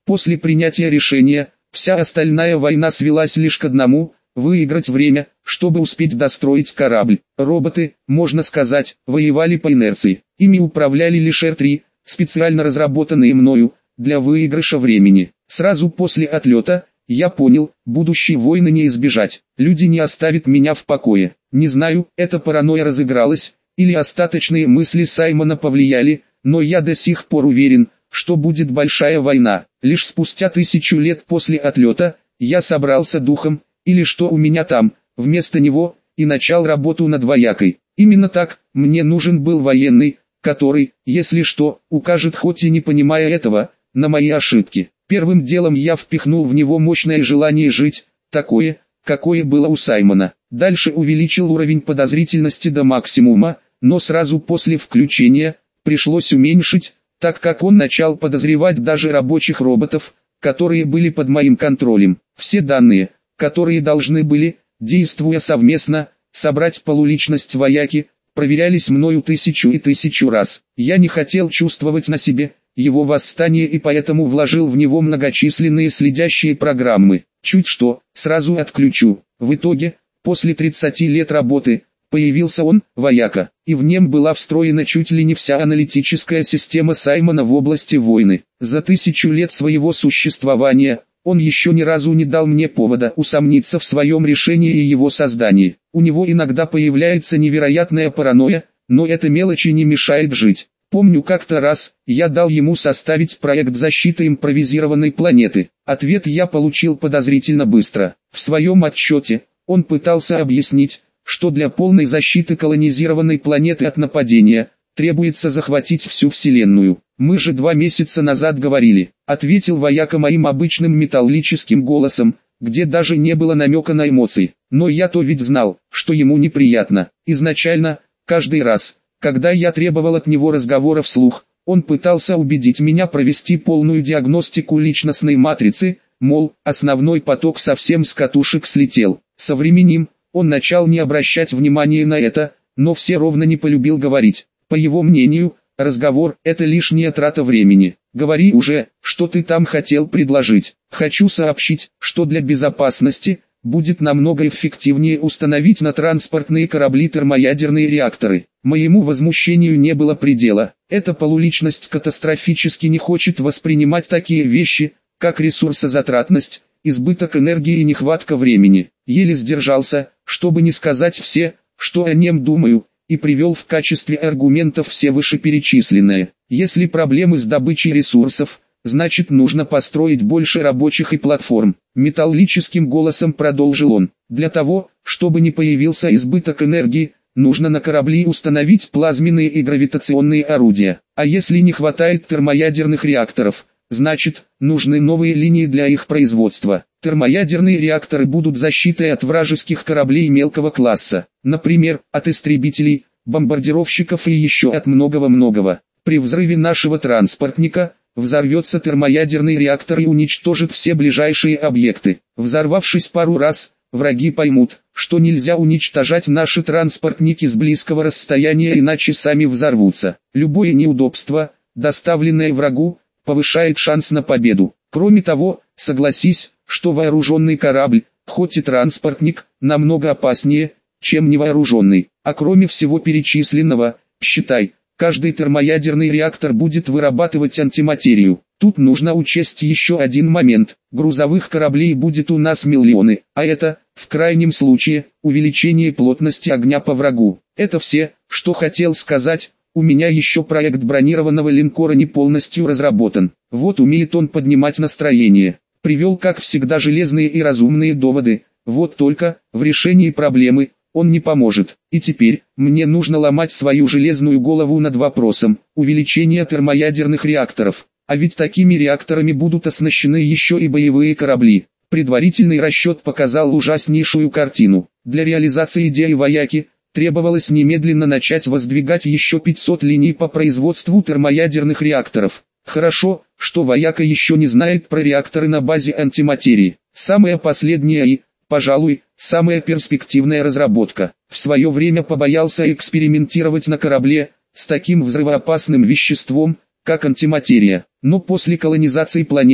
После принятия решения, вся остальная война свелась лишь к одному – выиграть время, чтобы успеть достроить корабль. Роботы, можно сказать, воевали по инерции. Ими управляли лишь Р-3, специально разработанные мною, для выигрыша времени. Сразу после отлета, я понял, будущей войны не избежать. Люди не оставят меня в покое. Не знаю, это паранойя разыгралась, или остаточные мысли Саймона повлияли, но я до сих пор уверен, что будет большая война. Лишь спустя 1000 лет после отлета, я собрался духом, или что у меня там, вместо него, и начал работу над воякой. Именно так, мне нужен был военный, который, если что, укажет, хоть и не понимая этого, на мои ошибки. Первым делом я впихнул в него мощное желание жить, такое, какое было у Саймона. Дальше увеличил уровень подозрительности до максимума, но сразу после включения, пришлось уменьшить, так как он начал подозревать даже рабочих роботов, которые были под моим контролем. Все данные, которые должны были, действуя совместно, собрать полуличность вояки, проверялись мною 1000 и 1000 раз. Я не хотел чувствовать на себе его восстание и поэтому вложил в него многочисленные следящие программы. Чуть что, сразу отключу. В итоге, после 30 лет работы, появился он, вояка, и в нем была встроена чуть ли не вся аналитическая система Саймона в области войны. За 1000 лет своего существования, он еще ни разу не дал мне повода усомниться в своем решении и его создании. У него иногда появляется невероятная паранойя, но эта мелочь не мешает жить. Помню, как-то раз, я дал ему составить проект защиты импровизированной планеты. Ответ я получил подозрительно быстро. В своем отчете, он пытался объяснить, что для полной защиты колонизированной планеты от нападения, требуется захватить всю Вселенную. Мы же 2 месяца назад говорили, ответил вояка моим обычным металлическим голосом, где даже не было намека на эмоции. Но я-то ведь знал, что ему неприятно. Изначально, каждый раз, когда я требовал от него разговора вслух, он пытался убедить меня провести полную диагностику личностной матрицы, мол, основной поток совсем с катушек слетел. Со временем, он начал не обращать внимания на это, но все ровно не полюбил говорить. По его мнению, разговор – это лишняя трата времени. Говори уже, что ты там хотел предложить. Хочу сообщить, что для безопасности будет намного эффективнее установить на транспортные корабли термоядерные реакторы. Моему возмущению не было предела. Эта полуличность катастрофически не хочет воспринимать такие вещи, как ресурсозатратность, избыток энергии и нехватка времени. Еле сдержался, чтобы не сказать все, что о нем думаю, и привел в качестве аргументов все вышеперечисленные. Если проблемы с добычей ресурсов, значит нужно построить больше рабочих и платформ. Металлическим голосом продолжил он. Для того, чтобы не появился избыток энергии, нужно на корабли установить плазменные и гравитационные орудия. А если не хватает термоядерных реакторов, значит, нужны новые линии для их производства. Термоядерные реакторы будут защитой от вражеских кораблей мелкого класса, например, от истребителей, бомбардировщиков и еще от многого-многого. При взрыве нашего транспортника, взорвется термоядерный реактор и уничтожит все ближайшие объекты. Взорвавшись пару раз, враги поймут, что нельзя уничтожать наши транспортники с близкого расстояния, иначе сами взорвутся. Любое неудобство, доставленное врагу, повышает шанс на победу. Кроме того, согласись, что вооруженный корабль, хоть и транспортник, намного опаснее, чем невооруженный. А кроме всего перечисленного, считай, каждый термоядерный реактор будет вырабатывать антиматерию. Тут нужно учесть еще один момент. Грузовых кораблей будет у нас миллионы, а это, в крайнем случае, увеличение плотности огня по врагу. Это все, что хотел сказать. У меня еще проект бронированного линкора не полностью разработан. Вот умеет он поднимать настроение. Привел, как всегда, железные и разумные доводы. Вот только, в решении проблемы, он не поможет. И теперь, мне нужно ломать свою железную голову над вопросом увеличения термоядерных реакторов. А ведь такими реакторами будут оснащены еще и боевые корабли. Предварительный расчет показал ужаснейшую картину. Для реализации идеи вояки, требовалось немедленно начать воздвигать еще 500 линий по производству термоядерных реакторов. Хорошо, что вояка еще не знает про реакторы на базе антиматерии. Самая последняя и, пожалуй, самая перспективная разработка. В свое время побоялся экспериментировать на корабле с таким взрывоопасным веществом, как антиматерия. Но после колонизации планеты,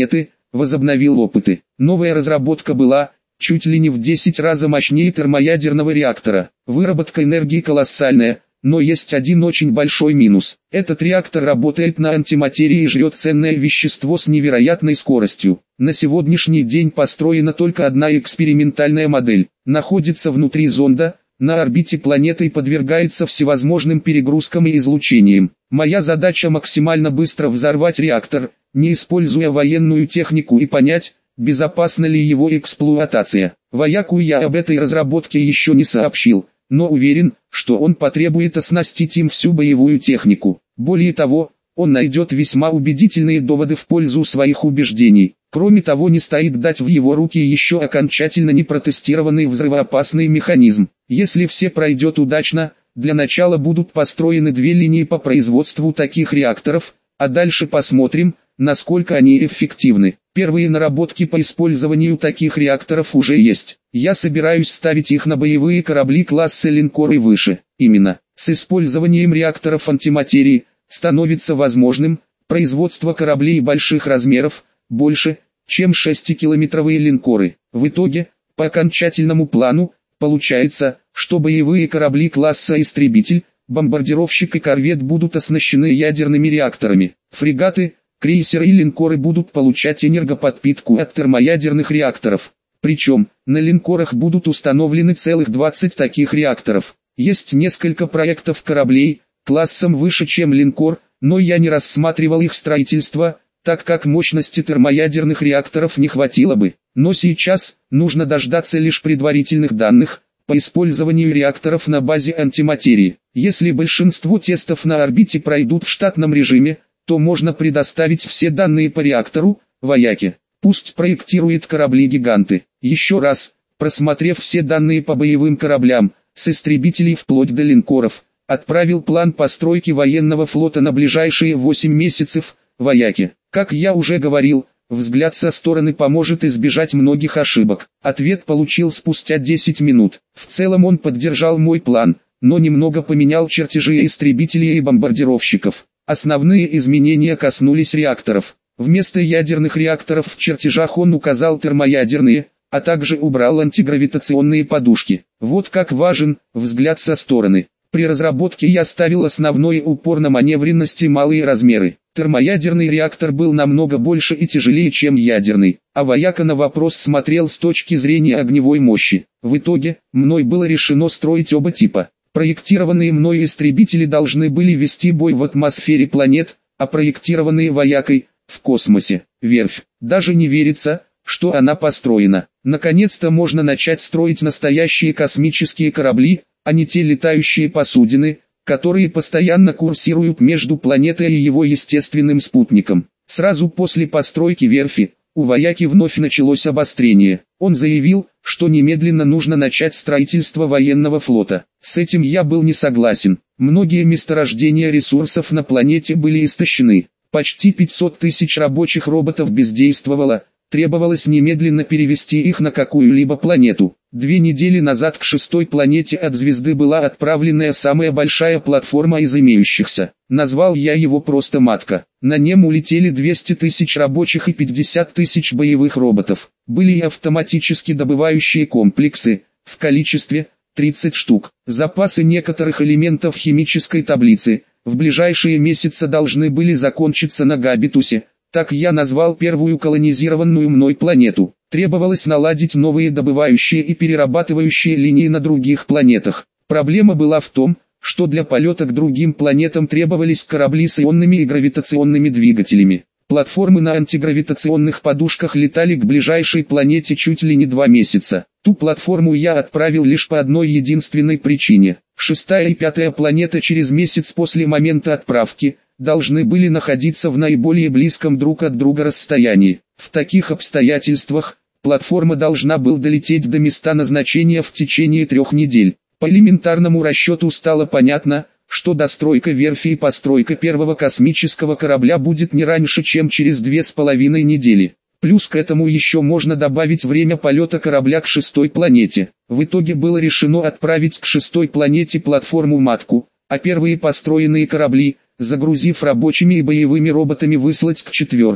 возобновил опыты. Новая разработка была чуть ли не в 10 раз мощнее термоядерного реактора. Выработка энергии колоссальная, но есть один очень большой минус. Этот реактор работает на антиматерии и жрет ценное вещество с невероятной скоростью. На сегодняшний день построена только одна экспериментальная модель. Находится внутри зонда, на орбите планеты и подвергается всевозможным перегрузкам и излучениям. Моя задача максимально быстро взорвать реактор, не используя военную технику, и понять, безопасна ли его эксплуатация. Вояку я об этой разработке еще не сообщил, но уверен, что он потребует оснастить им всю боевую технику. Более того, он найдет весьма убедительные доводы в пользу своих убеждений. Кроме того, не стоит дать в его руки еще окончательно не протестированный взрывоопасный механизм. Если все пройдет удачно, для начала будут построены 2 линии по производству таких реакторов, а дальше посмотрим, насколько они эффективны. Первые наработки по использованию таких реакторов уже есть. Я собираюсь ставить их на боевые корабли класса линкор и выше. Именно с использованием реакторов антиматерии становится возможным производство кораблей больших размеров, больше, чем 6-километровые линкоры. В итоге, по окончательному плану, получается, что боевые корабли класса истребитель, бомбардировщик и корвет будут оснащены ядерными реакторами. Фрегаты, крейсеры и линкоры будут получать энергоподпитку от термоядерных реакторов. Причем, на линкорах будут установлены целых 20 таких реакторов. Есть несколько проектов кораблей, классом выше, чем линкор, но я не рассматривал их строительство, так как мощности термоядерных реакторов не хватило бы. Но сейчас, нужно дождаться лишь предварительных данных по использованию реакторов на базе антиматерии. Если большинство тестов на орбите пройдут в штатном режиме, то можно предоставить все данные по реактору, вояке. Пусть проектирует корабли-гиганты. Еще раз, просмотрев все данные по боевым кораблям, с истребителей вплоть до линкоров, отправил план постройки военного флота на ближайшие 8 месяцев, вояке. Как я уже говорил, взгляд со стороны поможет избежать многих ошибок. Ответ получил спустя 10 минут. В целом он поддержал мой план, но немного поменял чертежи истребителей и бомбардировщиков. Основные изменения коснулись реакторов. Вместо ядерных реакторов в чертежах он указал термоядерные, а также убрал антигравитационные подушки. Вот как важен взгляд со стороны. При разработке я ставил основной упор на маневренность и малые размеры. Термоядерный реактор был намного больше и тяжелее, чем ядерный, а вояка на вопрос смотрел с точки зрения огневой мощи. В итоге, мной было решено строить оба типа. Проектированные мной истребители должны были вести бой в атмосфере планет, а проектированные воякой – в космосе. Верфь. Даже не верится, что она построена. Наконец-то можно начать строить настоящие космические корабли, а не те летающие посудины, которые постоянно курсируют между планетой и его естественным спутником. Сразу после постройки верфи, у вояки вновь началось обострение. Он заявил, что немедленно нужно начать строительство военного флота. С этим я был не согласен. Многие месторождения ресурсов на планете были истощены. Почти 500 тысяч рабочих роботов бездействовало, требовалось немедленно перевести их на какую-либо планету. 2 недели назад к 6-й планете от звезды была отправлена самая большая платформа из имеющихся. Назвал я его просто «Матка». На нем улетели 200 тысяч рабочих и 50 тысяч боевых роботов. Были и автоматически добывающие комплексы, в количестве 30 штук. Запасы некоторых элементов химической таблицы в ближайшие месяцы должны были закончиться на Габитусе. Так я назвал первую колонизированную мной планету. Требовалось наладить новые добывающие и перерабатывающие линии на других планетах. Проблема была в том, что для полета к другим планетам требовались корабли с ионными и гравитационными двигателями. Платформы на антигравитационных подушках летали к ближайшей планете чуть ли не 2 месяца. Ту платформу я отправил лишь по одной единственной причине. 6-я и 5-я планета через месяц после момента отправки должны были находиться в наиболее близком друг от друга расстоянии. В таких обстоятельствах, платформа должна была долететь до места назначения в течение 3 недель. По элементарному расчету стало понятно, что достройка верфи и постройка первого космического корабля будет не раньше, чем через 2,5 недели. Плюс к этому еще можно добавить время полета корабля к 6-й планете. В итоге было решено отправить к 6-й планете платформу-матку, а первые построенные корабли, загрузив рабочими и боевыми роботами, выслать к 4-й.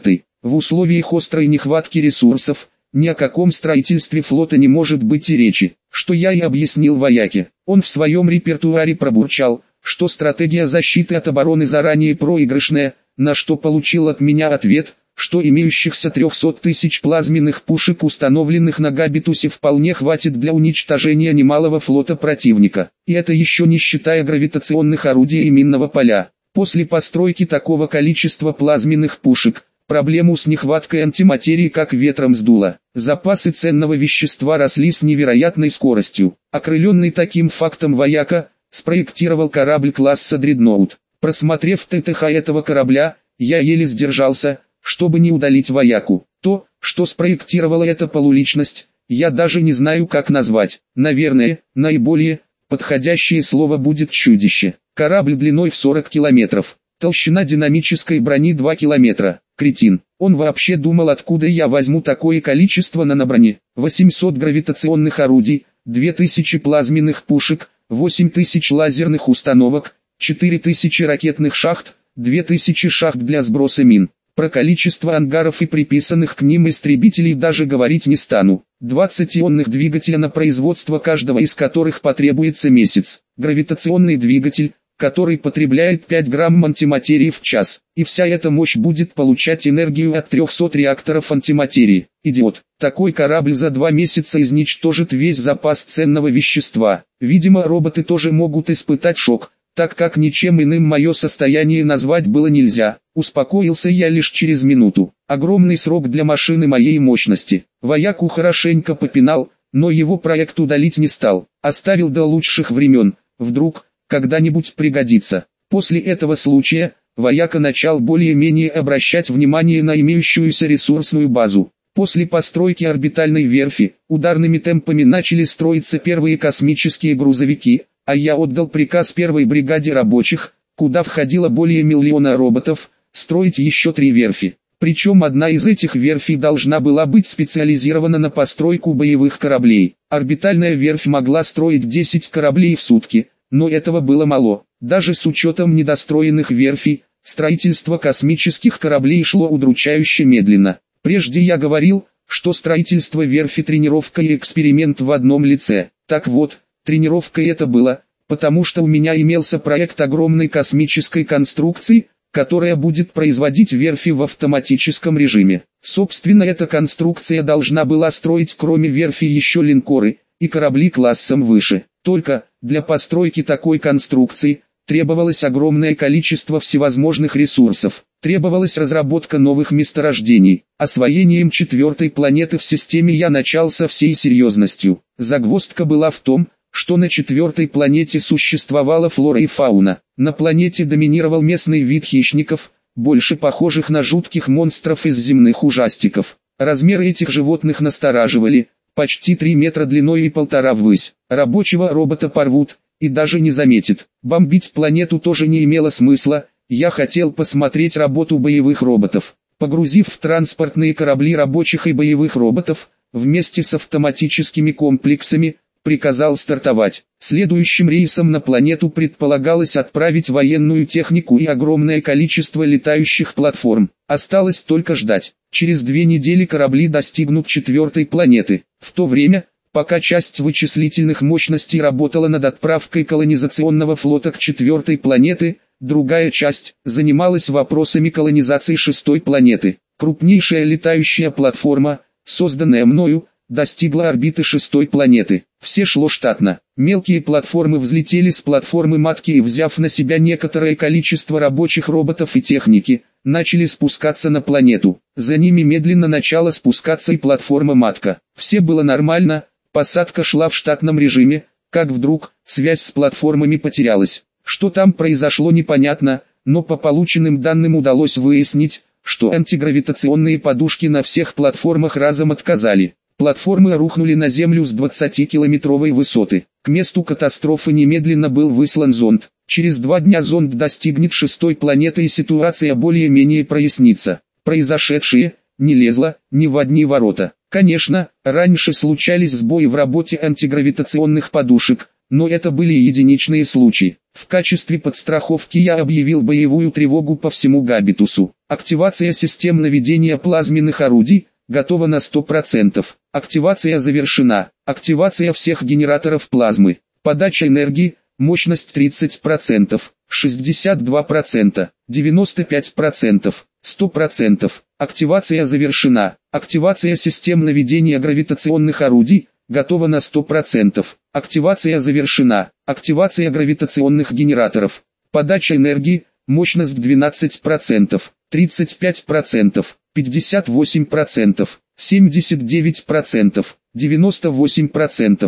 В условиях острой нехватки ресурсов, ни о каком строительстве флота не может быть и речи, что я и объяснил вояке. Он в своем репертуаре пробурчал, что стратегия защиты от обороны заранее проигрышная, на что получил от меня ответ, что имеющихся 300 тысяч плазменных пушек, установленных на Габитусе, вполне хватит для уничтожения немалого флота противника. И это еще не считая гравитационных орудий и минного поля. После постройки такого количества плазменных пушек, проблему с нехваткой антиматерии как ветром сдуло. Запасы ценного вещества росли с невероятной скоростью. Окрыленный таким фактом вояка, спроектировал корабль класса «Дредноут». Просмотрев ТТХ этого корабля, я еле сдержался, чтобы не удалить вояку. То, что спроектировала эта полуличность, я даже не знаю как назвать. Наверное, наиболее подходящее слово будет чудище. Корабль длиной в 40 километров. Толщина динамической брони 2 километра. Кретин. Он вообще думал, откуда я возьму такое количество наноброни. 800 гравитационных орудий, 2000 плазменных пушек, 8000 лазерных установок, 4000 ракетных шахт, 2000 шахт для сброса мин. Про количество ангаров и приписанных к ним истребителей даже говорить не стану. 20 ионных двигателя, на производство каждого из которых потребуется месяц. Гравитационный двигатель, который потребляет 5 грамм антиматерии в час. И вся эта мощь будет получать энергию от 300 реакторов антиматерии. Идиот. Такой корабль за 2 месяца изничтожит весь запас ценного вещества. Видимо, роботы тоже могут испытать шок, так как ничем иным мое состояние назвать было нельзя. Успокоился я лишь через минуту. Огромный срок для машины моей мощности. Вояку хорошенько попинал, но его проект удалить не стал. Оставил до лучших времен. Вдруг когда-нибудь пригодится. После этого случая, вояка начал более-менее обращать внимание на имеющуюся ресурсную базу. После постройки орбитальной верфи, ударными темпами начали строиться первые космические грузовики, а я отдал приказ первой бригаде рабочих, куда входило более 1 миллиона роботов, строить еще 3 верфи. Причем одна из этих верфей должна была быть специализирована на постройку боевых кораблей. Орбитальная верфь могла строить 10 кораблей в сутки, но этого было мало. Даже с учетом недостроенных верфей, строительство космических кораблей шло удручающе медленно. Прежде я говорил, что строительство верфи — тренировка и эксперимент в одном лице. Так вот, тренировкой это было, потому что у меня имелся проект огромной космической конструкции, которая будет производить верфи в автоматическом режиме. Собственно, эта конструкция должна была строить кроме верфи еще линкоры и корабли классом выше. Только, для постройки такой конструкции, требовалось огромное количество всевозможных ресурсов. Требовалась разработка новых месторождений. Освоением 4-й планеты в системе я начал со всей серьезностью. Загвоздка была в том, что на 4-й планете существовала флора и фауна. На планете доминировал местный вид хищников, больше похожих на жутких монстров из земных ужастиков. Размеры этих животных настораживали, почти 3 метра длиной и 1,5 ввысь. Рабочего робота порвут, и даже не заметит. Бомбить планету тоже не имело смысла, я хотел посмотреть работу боевых роботов. Погрузив в транспортные корабли рабочих и боевых роботов, вместе с автоматическими комплексами, приказал стартовать. Следующим рейсом на планету предполагалось отправить военную технику и огромное количество летающих платформ. Осталось только ждать. Через 2 недели корабли достигнут 4-й планеты. В то время, пока часть вычислительных мощностей работала над отправкой колонизационного флота к 4-й планете, другая часть занималась вопросами колонизации 6-й планеты. Крупнейшая летающая платформа, созданная мною, достигла орбиты 6-й планеты. Все шло штатно. Мелкие платформы взлетели с платформы матки и, взяв на себя некоторое количество рабочих роботов и техники, начали спускаться на планету. За ними медленно начала спускаться и платформа матка. Все было нормально, посадка шла в штатном режиме, как вдруг связь с платформами потерялась. Что там произошло, непонятно, но по полученным данным удалось выяснить, что антигравитационные подушки на всех платформах разом отказали. Платформы рухнули на Землю с 20-километровой высоты. К месту катастрофы немедленно был выслан зонд. Через 2 дня зонд достигнет 6-й планеты и ситуация более-менее прояснится. Произошедшее не лезло ни в одни ворота. Конечно, раньше случались сбои в работе антигравитационных подушек, но это были единичные случаи. В качестве подстраховки я объявил боевую тревогу по всему Габитусу. Активация систем наведения плазменных орудий готова на 100%. Активация завершена. Активация всех генераторов плазмы. Подача энергии, мощность 30%, 62%, 95%, 100%. Активация завершена. Активация систем наведения гравитационных орудий готова на 100%. Активация завершена. Активация гравитационных генераторов. Подача энергии, мощность 12%, 35%, 58%, 79%, 98%,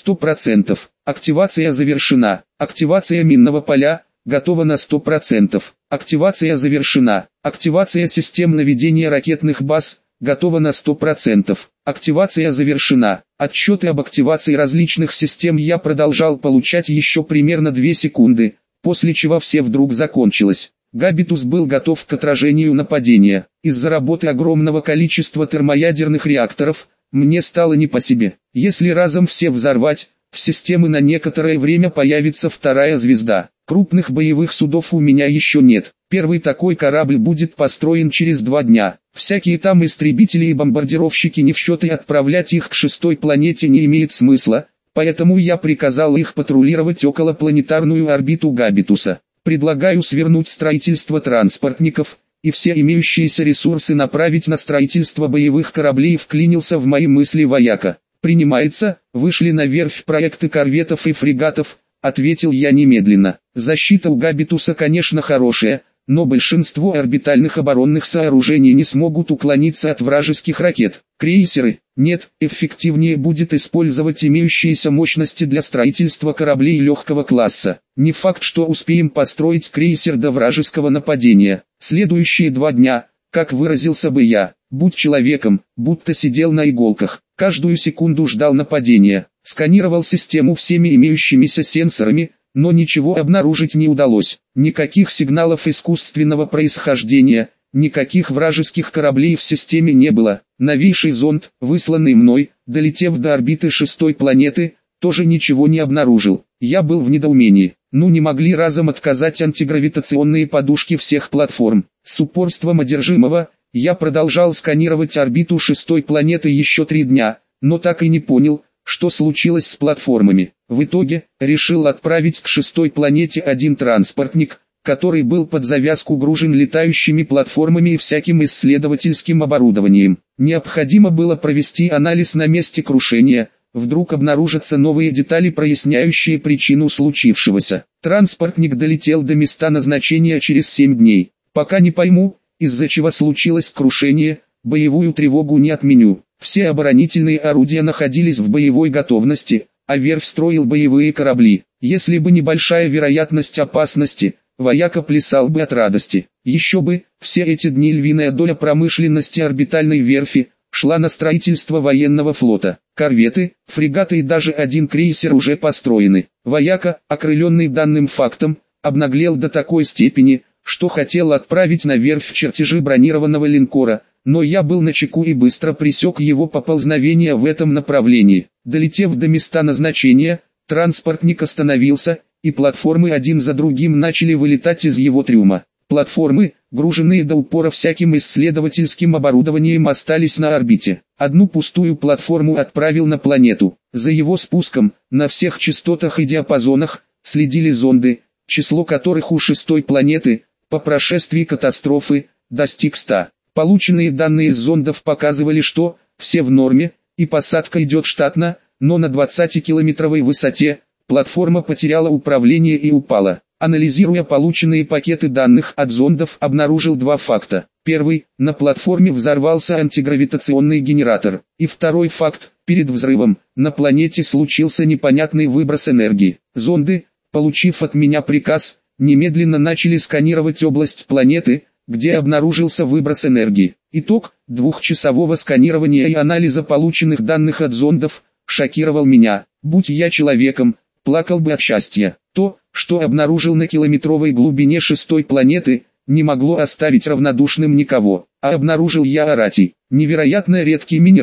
100%. Активация завершена. Активация минного поля готова на 100%. Активация завершена. Активация систем наведения ракетных баз готова на 100%. Активация завершена. Отчеты об активации различных систем я продолжал получать еще примерно 2 секунды, после чего все вдруг закончилось. Габитус был готов к отражению нападения. Из-за работы огромного количества термоядерных реакторов, мне стало не по себе. Если разом все взорвать, в системы на некоторое время появится вторая звезда. Крупных боевых судов у меня еще нет. Первый такой корабль будет построен через 2 дня. Всякие там истребители и бомбардировщики не в счет, и отправлять их к 6-й планете не имеет смысла, поэтому я приказал их патрулировать околопланетарную орбиту Габитуса. Предлагаю свернуть строительство транспортников, и все имеющиеся ресурсы направить на строительство боевых кораблей, вклинился в мои мысли вояка. Принимается, вышли на верфь проекты корветов и фрегатов, ответил я немедленно. Защита у Габитуса, конечно, хорошая, но большинство орбитальных оборонных сооружений не смогут уклониться от вражеских ракет. Крейсеры, нет, эффективнее будет использовать имеющиеся мощности для строительства кораблей легкого класса. Не факт, что успеем построить крейсер до вражеского нападения. Следующие 2 дня, как выразился бы я, будь человеком, будто сидел на иголках, каждую секунду ждал нападения, сканировал систему всеми имеющимися сенсорами, но ничего обнаружить не удалось. Никаких сигналов искусственного происхождения, никаких вражеских кораблей в системе не было. Новейший зонд, высланный мной, долетев до орбиты 6-й планеты, тоже ничего не обнаружил. Я был в недоумении. Ну не могли разом отказать антигравитационные подушки всех платформ. С упорством одержимого, я продолжал сканировать орбиту 6-й планеты еще 3 дня, но так и не понял, что случилось с платформами. В итоге, решил отправить к 6-й планете один транспортник, который был под завязку гружен летающими платформами и всяким исследовательским оборудованием. Необходимо было провести анализ на месте крушения, вдруг обнаружатся новые детали, проясняющие причину случившегося. Транспортник долетел до места назначения через 7 дней. Пока не пойму, из-за чего случилось крушение, боевую тревогу не отменю. Все оборонительные орудия находились в боевой готовности, а верфь строил боевые корабли. Если бы небольшая вероятность опасности, вояка плясал бы от радости. Еще бы, все эти дни львиная доля промышленности орбитальной верфи шла на строительство военного флота. Корветы, фрегаты и даже один крейсер уже построены. Вояка, окрыленный данным фактом, обнаглел до такой степени, что хотел отправить на верфь чертежи бронированного линкора, но я был начеку и быстро пресек его поползновение в этом направлении. Долетев до места назначения, транспортник остановился, и платформы один за другим начали вылетать из его трюма. Платформы, груженные до упора всяким исследовательским оборудованием, остались на орбите. Одну пустую платформу отправил на планету. За его спуском, на всех частотах и диапазонах, следили зонды, число которых у 6-й планеты, по прошествии катастрофы, достиг 100. Полученные данные из зондов показывали, что все в норме, и посадка идет штатно, но на 20-километровой высоте платформа потеряла управление и упала. Анализируя полученные пакеты данных от зондов, обнаружил 2 факта. Первый, на платформе взорвался антигравитационный генератор. И второй факт, перед взрывом, на планете случился непонятный выброс энергии. Зонды, получив от меня приказ, немедленно начали сканировать область планеты, где обнаружился выброс энергии. Итог 2-часового сканирования и анализа полученных данных от зондов шокировал меня. Будь я человеком, плакал бы от счастья. То, что обнаружил на километровой глубине 6-й планеты, не могло оставить равнодушным никого. А обнаружил я аратий, невероятно редкий минерал,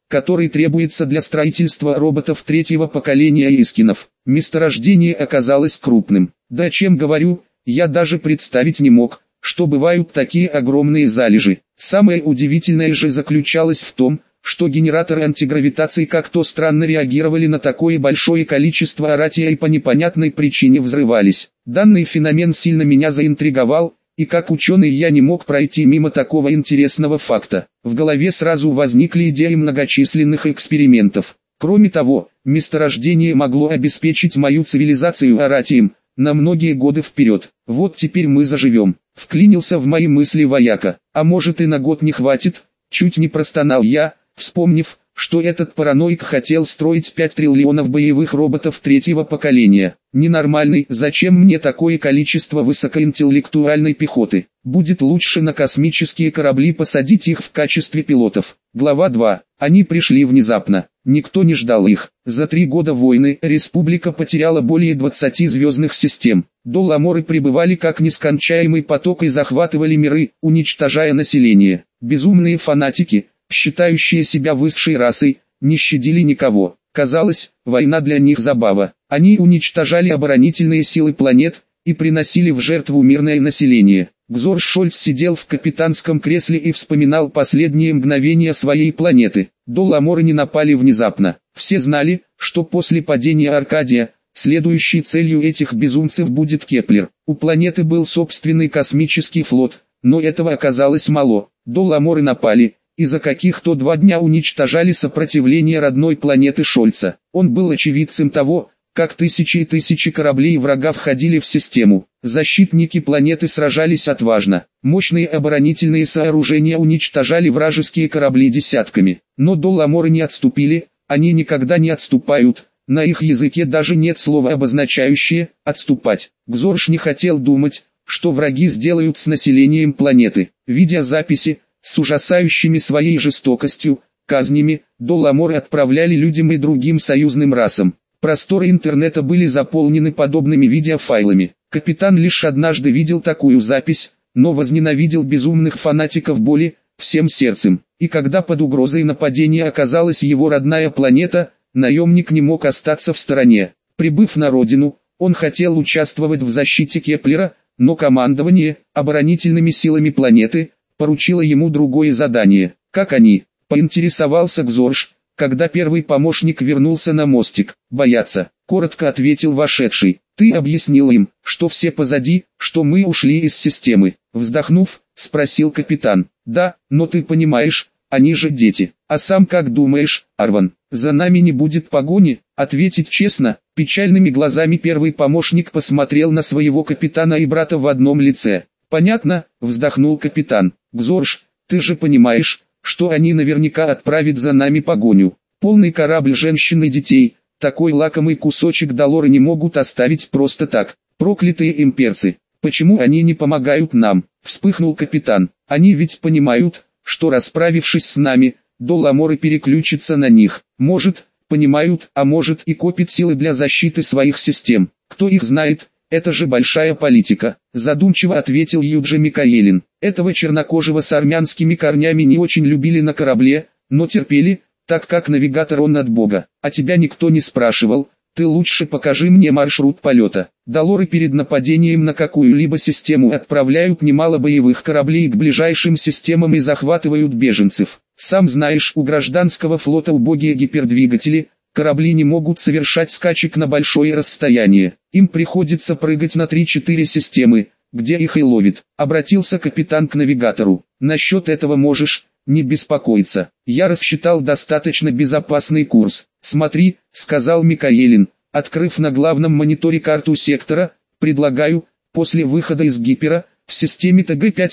который требуется для строительства роботов третьего поколения Искинов. Месторождение оказалось крупным. Да о чем говорю, я даже представить не мог, что бывают такие огромные залежи. Самое удивительное же заключалось в том, что генераторы антигравитации как-то странно реагировали на такое большое количество оратия и по непонятной причине взрывались. Данный феномен сильно меня заинтриговал, и как ученый я не мог пройти мимо такого интересного факта. В голове сразу возникли идеи многочисленных экспериментов. Кроме того, месторождение могло обеспечить мою цивилизацию оратием на многие годы вперед. Вот теперь мы заживем. Вклинился в мои мысли вояка. А может и на год не хватит? Чуть не простонал я, вспомнив, что этот параноик хотел строить 5 триллионов боевых роботов третьего поколения. Ненормальный, зачем мне такое количество высокоинтеллектуальной пехоты? Будет лучше на космические корабли посадить их в качестве пилотов. Глава 2. Они пришли внезапно. Никто не ждал их. За 3 года войны республика потеряла более 20 звездных систем. Долламоры прибывали как нескончаемый поток и захватывали миры, уничтожая население. Безумные фанатики, считающие себя высшей расой, не щадили никого. Казалось, война для них забава. Они уничтожали оборонительные силы планет и приносили в жертву мирное население. Гзор Шольц сидел в капитанском кресле и вспоминал последние мгновения своей планеты. Долламоры не напали внезапно. Все знали, что после падения Аркадия, следующей целью этих безумцев будет Кеплер. У планеты был собственный космический флот, но этого оказалось мало. Долламоры напали, и за каких-то 2 дня уничтожали сопротивление родной планеты Шольца. Он был очевидцем того, как тысячи и тысячи кораблей врага входили в систему. Защитники планеты сражались отважно. Мощные оборонительные сооружения уничтожали вражеские корабли десятками. Но долламоры не отступили, они никогда не отступают. На их языке даже нет слова обозначающее «отступать». Гзорш не хотел думать, что враги сделают с населением планеты. Видя записи, с ужасающими своей жестокостью, казнями, долламоры отправляли людям и другим союзным расам. Просторы интернета были заполнены подобными видеофайлами. Капитан лишь однажды видел такую запись, но возненавидел безумных фанатиков боли всем сердцем. И когда под угрозой нападения оказалась его родная планета, наемник не мог остаться в стороне. Прибыв на родину, он хотел участвовать в защите Кеплера, но командование оборонительными силами планеты поручило ему другое задание. Как они? Поинтересовался Гзорш, когда первый помощник вернулся на мостик. «Боятся», — коротко ответил вошедший. «Ты объяснил им, что все позади, что мы ушли из системы?» Вздохнув, спросил капитан. «Да, но ты понимаешь, они же дети. А сам как думаешь, Арван, за нами не будет погони?» Ответить честно, печальными глазами первый помощник посмотрел на своего капитана и брата в одном лице. «Понятно», — вздохнул капитан. «Гзорш, ты же понимаешь, что они наверняка отправят за нами погоню. Полный корабль женщин и детей, такой лакомый кусочек доллара не могут оставить просто так. Проклятые имперцы, почему они не помогают нам?» Вспыхнул капитан. «Они ведь понимают, что расправившись с нами, долламоры переключатся на них. Может, понимают, а может и копят силы для защиты своих систем. Кто их знает? Это же большая политика», задумчиво ответил Юджи Микаэлин. «Этого чернокожего с армянскими корнями не очень любили на корабле, но терпели, так как навигатор он от Бога. А тебя никто не спрашивал, ты лучше покажи мне маршрут полета». Доллары перед нападением на какую-либо систему отправляют немало боевых кораблей к ближайшим системам и захватывают беженцев. Сам знаешь, у гражданского флота убогие гипердвигатели, корабли не могут совершать скачек на большое расстояние. Им приходится прыгать на 3-4 системы, где их и ловит. Обратился капитан к навигатору. «Насчет этого можешь не беспокоиться. Я рассчитал достаточно безопасный курс». «Смотри», — сказал Микаэлин, открыв на главном мониторе карту сектора, «предлагаю, после выхода из гипера, в системе ТГ 5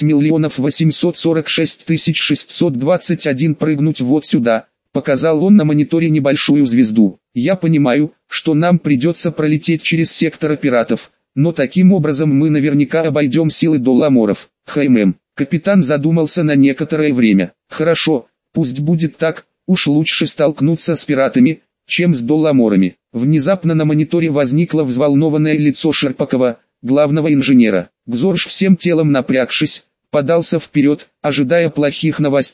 846 621 прыгнуть вот сюда». Показал он на мониторе небольшую звезду. «Я понимаю, что нам придется пролететь через сектор пиратов, но таким образом мы наверняка обойдем силы долламоров». Капитан задумался на некоторое время. «Хорошо, пусть будет так, уж лучше столкнуться с пиратами, чем с долламорами». Внезапно на мониторе возникло взволнованное лицо Шерпакова, главного инженера. Гзорш всем телом напрягшись, подался вперед, ожидая плохих новостей,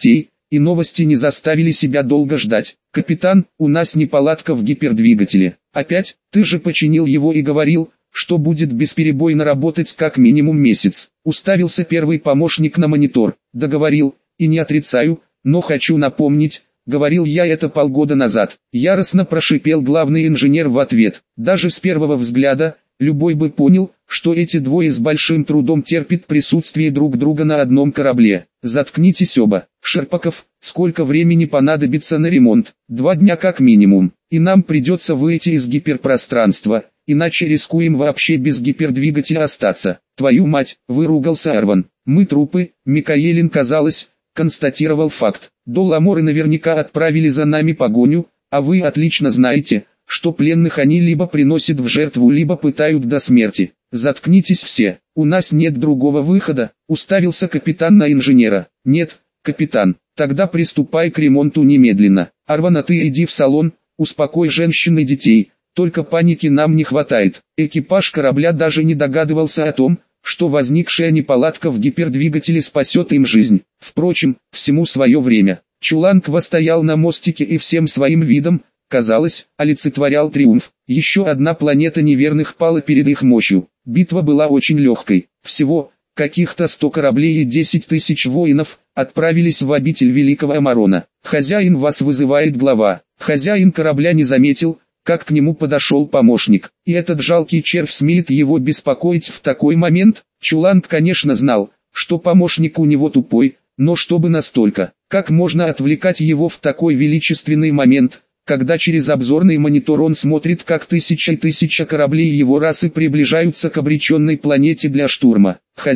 и новости не заставили себя долго ждать. «Капитан, у нас неполадка в гипердвигателе. Опять? Ты же починил его и говорил, что будет бесперебойно работать как минимум месяц». Уставился первый помощник на монитор. «Договорил, и не отрицаю, но хочу напомнить, говорил я это полгода назад». Яростно прошипел главный инженер в ответ. Даже с первого взгляда, любой бы понял, что эти двое с большим трудом терпят присутствие друг друга на одном корабле. «Заткнитесь оба. Шерпаков, сколько времени понадобится на ремонт?» 2 дня как минимум. И нам придется выйти из гиперпространства, иначе рискуем вообще без гипердвигателя остаться. «Твою мать!» — выругался Арван. «Мы трупы», — Микаэлин, казалось, констатировал факт. «Долламоры наверняка отправили за нами погоню, а вы отлично знаете, что пленных они либо приносят в жертву, либо пытают до смерти. Заткнитесь все, у нас нет другого выхода», — уставился капитан на инженера. «Нет, капитан, тогда приступай к ремонту немедленно. Арван, а ты иди в салон, успокой женщин и детей, только паники нам не хватает». Экипаж корабля даже не догадывался о том, что возникшая неполадка в гипердвигателе спасет им жизнь. Впрочем, всему свое время. Чуланква стоял на мостике и всем своим видом, казалось, олицетворял триумф. Еще одна планета неверных пала перед их мощью. Битва была очень легкой. Всего, каких-то 100 кораблей и 10 тысяч воинов, отправились в обитель Великого Амарона. «Хозяин, вас вызывает глава». Хозяин корабля не заметил, как к нему подошел помощник. И этот жалкий червь смеет его беспокоить в такой момент? Чуланг, конечно, знал, что помощник у него тупой, но чтобы настолько, как можно отвлекать его в такой величественный момент, когда через обзорный монитор он смотрит, как тысяча и тысяча кораблей его расы приближаются к обреченной планете для штурма.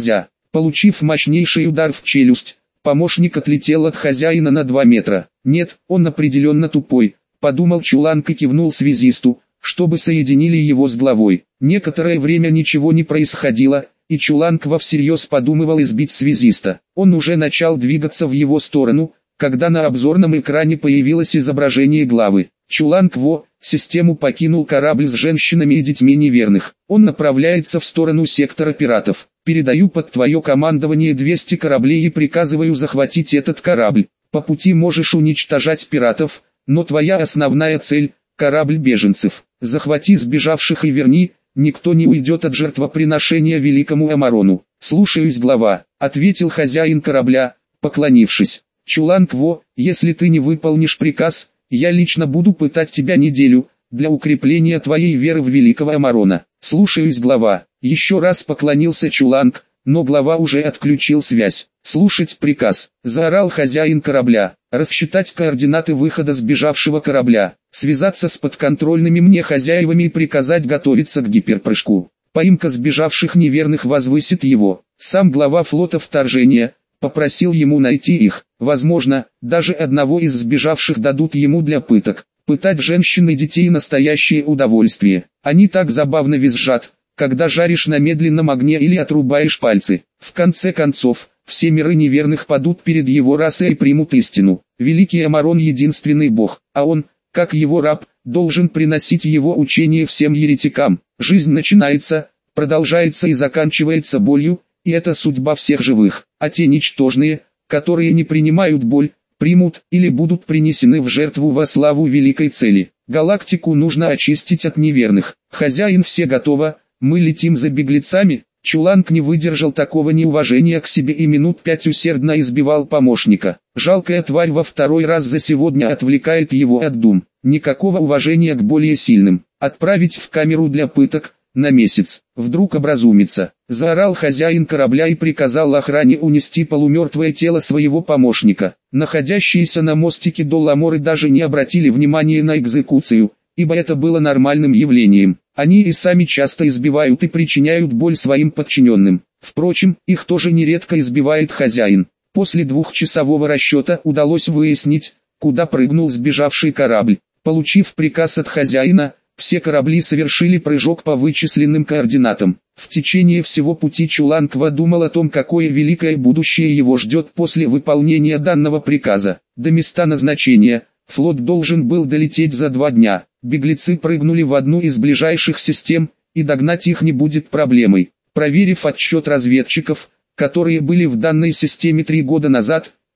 Получив мощнейший удар в челюсть, помощник отлетел от хозяина на 2 метра. «Нет, он определенно тупой», — подумал Чуланг и кивнул связисту, чтобы соединили его с главой. Некоторое время ничего не происходило, и Чуланква всерьез подумывал избить связиста. Он уже начал двигаться в его сторону, когда на обзорном экране появилось изображение главы. Чуланкво, систему покинул корабль с женщинами и детьми неверных. Он направляется в сторону сектора пиратов. Передаю под твое командование 200 кораблей и приказываю захватить этот корабль. По пути можешь уничтожать пиратов, но твоя основная цель – корабль беженцев. Захвати сбежавших и верни, никто не уйдет от жертвоприношения Великому Амарону. «Слушаюсь, глава», – ответил хозяин корабля, поклонившись. «Чуланкво, если ты не выполнишь приказ, я лично буду пытать тебя неделю, для укрепления твоей веры в Великого Амарона». «Слушаюсь, глава», – еще раз поклонился Чуланг, но глава уже отключил связь. «Слушать приказ», – заорал хозяин корабля, – «рассчитать координаты выхода сбежавшего корабля, связаться с подконтрольными мне хозяевами и приказать готовиться к гиперпрыжку. Поимка сбежавших неверных возвысит его». Сам глава флота вторжения попросил ему найти их. Возможно, даже одного из сбежавших дадут ему для пыток. Пытать женщин и детей — настоящее удовольствие. Они так забавно визжат, когда жаришь на медленном огне или отрубаешь пальцы. В конце концов, все миры неверных падут перед его расой и примут истину. Великий Амарон — единственный бог, а он, как его раб, должен приносить его учение всем еретикам. Жизнь начинается, продолжается и заканчивается болью, и это судьба всех живых. А те ничтожные, которые не принимают боль, примут или будут принесены в жертву во славу великой цели. Галактику нужно очистить от неверных. «Хозяин, все готово, мы летим за беглецами». Чуланг не выдержал такого неуважения к себе и минут 5 усердно избивал помощника. Жалкая тварь во 2-й раз за сегодня отвлекает его от дум. Никакого уважения к более сильным. Отправить в камеру для пыток на месяц. Вдруг образумится. Заорал хозяин корабля и приказал охране унести полумертвое тело своего помощника. Находящиеся на мостике Долламоры даже не обратили внимания на экзекуцию, ибо это было нормальным явлением. Они и сами часто избивают и причиняют боль своим подчиненным. Впрочем, их тоже нередко избивает хозяин. После 2-часового расчета удалось выяснить, куда прыгнул сбежавший корабль. Получив приказ от хозяина, все корабли совершили прыжок по вычисленным координатам. В течение всего пути Чуланква думал о том, какое великое будущее его ждет после выполнения данного приказа. До места назначения флот должен был долететь за 2 дня. Беглецы прыгнули в одну из ближайших систем, и догнать их не будет проблемой. Проверив отчет разведчиков, которые были в данной системе 3 года назад,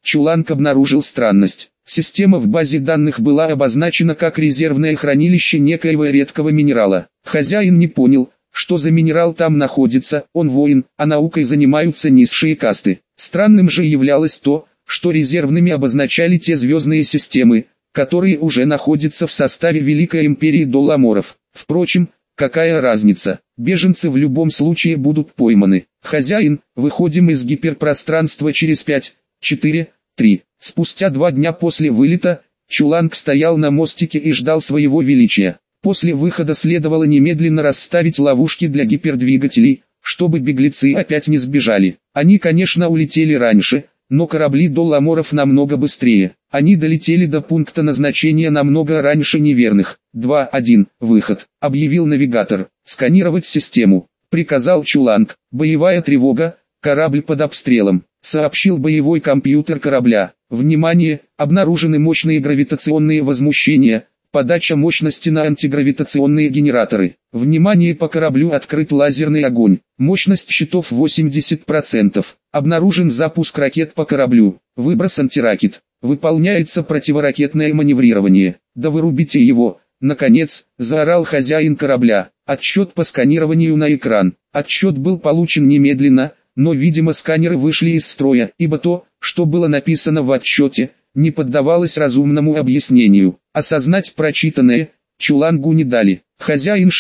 Чуланг обнаружил странность. Система в базе данных была обозначена как резервное хранилище некоего редкого минерала. Хозяин не понял, что за минерал там находится, он воин, а наукой занимаются низшие касты. Странным же являлось то, что резервными обозначали те звездные системы, которые уже находятся в составе Великой Империи Долламоров. Впрочем, какая разница, беженцы в любом случае будут пойманы. Хозяин, выходим из гиперпространства через 5, 4, 3. Спустя 2 дня после вылета, Чуланг стоял на мостике и ждал своего величия. После выхода следовало немедленно расставить ловушки для гипердвигателей, чтобы беглецы опять не сбежали. Они, конечно, улетели раньше, но корабли Долламоров намного быстрее. Они долетели до пункта назначения намного раньше неверных. 2-1, выход, объявил навигатор. Сканировать систему, приказал Чуланг. Боевая тревога, корабль под обстрелом, сообщил боевой компьютер корабля. Внимание, обнаружены мощные гравитационные возмущения. Подача мощности на антигравитационные генераторы. Внимание, по кораблю открыт лазерный огонь. Мощность щитов 80%. Обнаружен запуск ракет по кораблю. Выброс антиракет. Выполняется противоракетное маневрирование. Да вырубите его. Наконец, заорал хозяин корабля. Отчет по сканированию на экран. Отчет был получен немедленно, но видимо сканеры вышли из строя, ибо то, что было написано в отчете, не поддавалось разумному объяснению. Осознать прочитанное Чулангу не дали. Хозяин,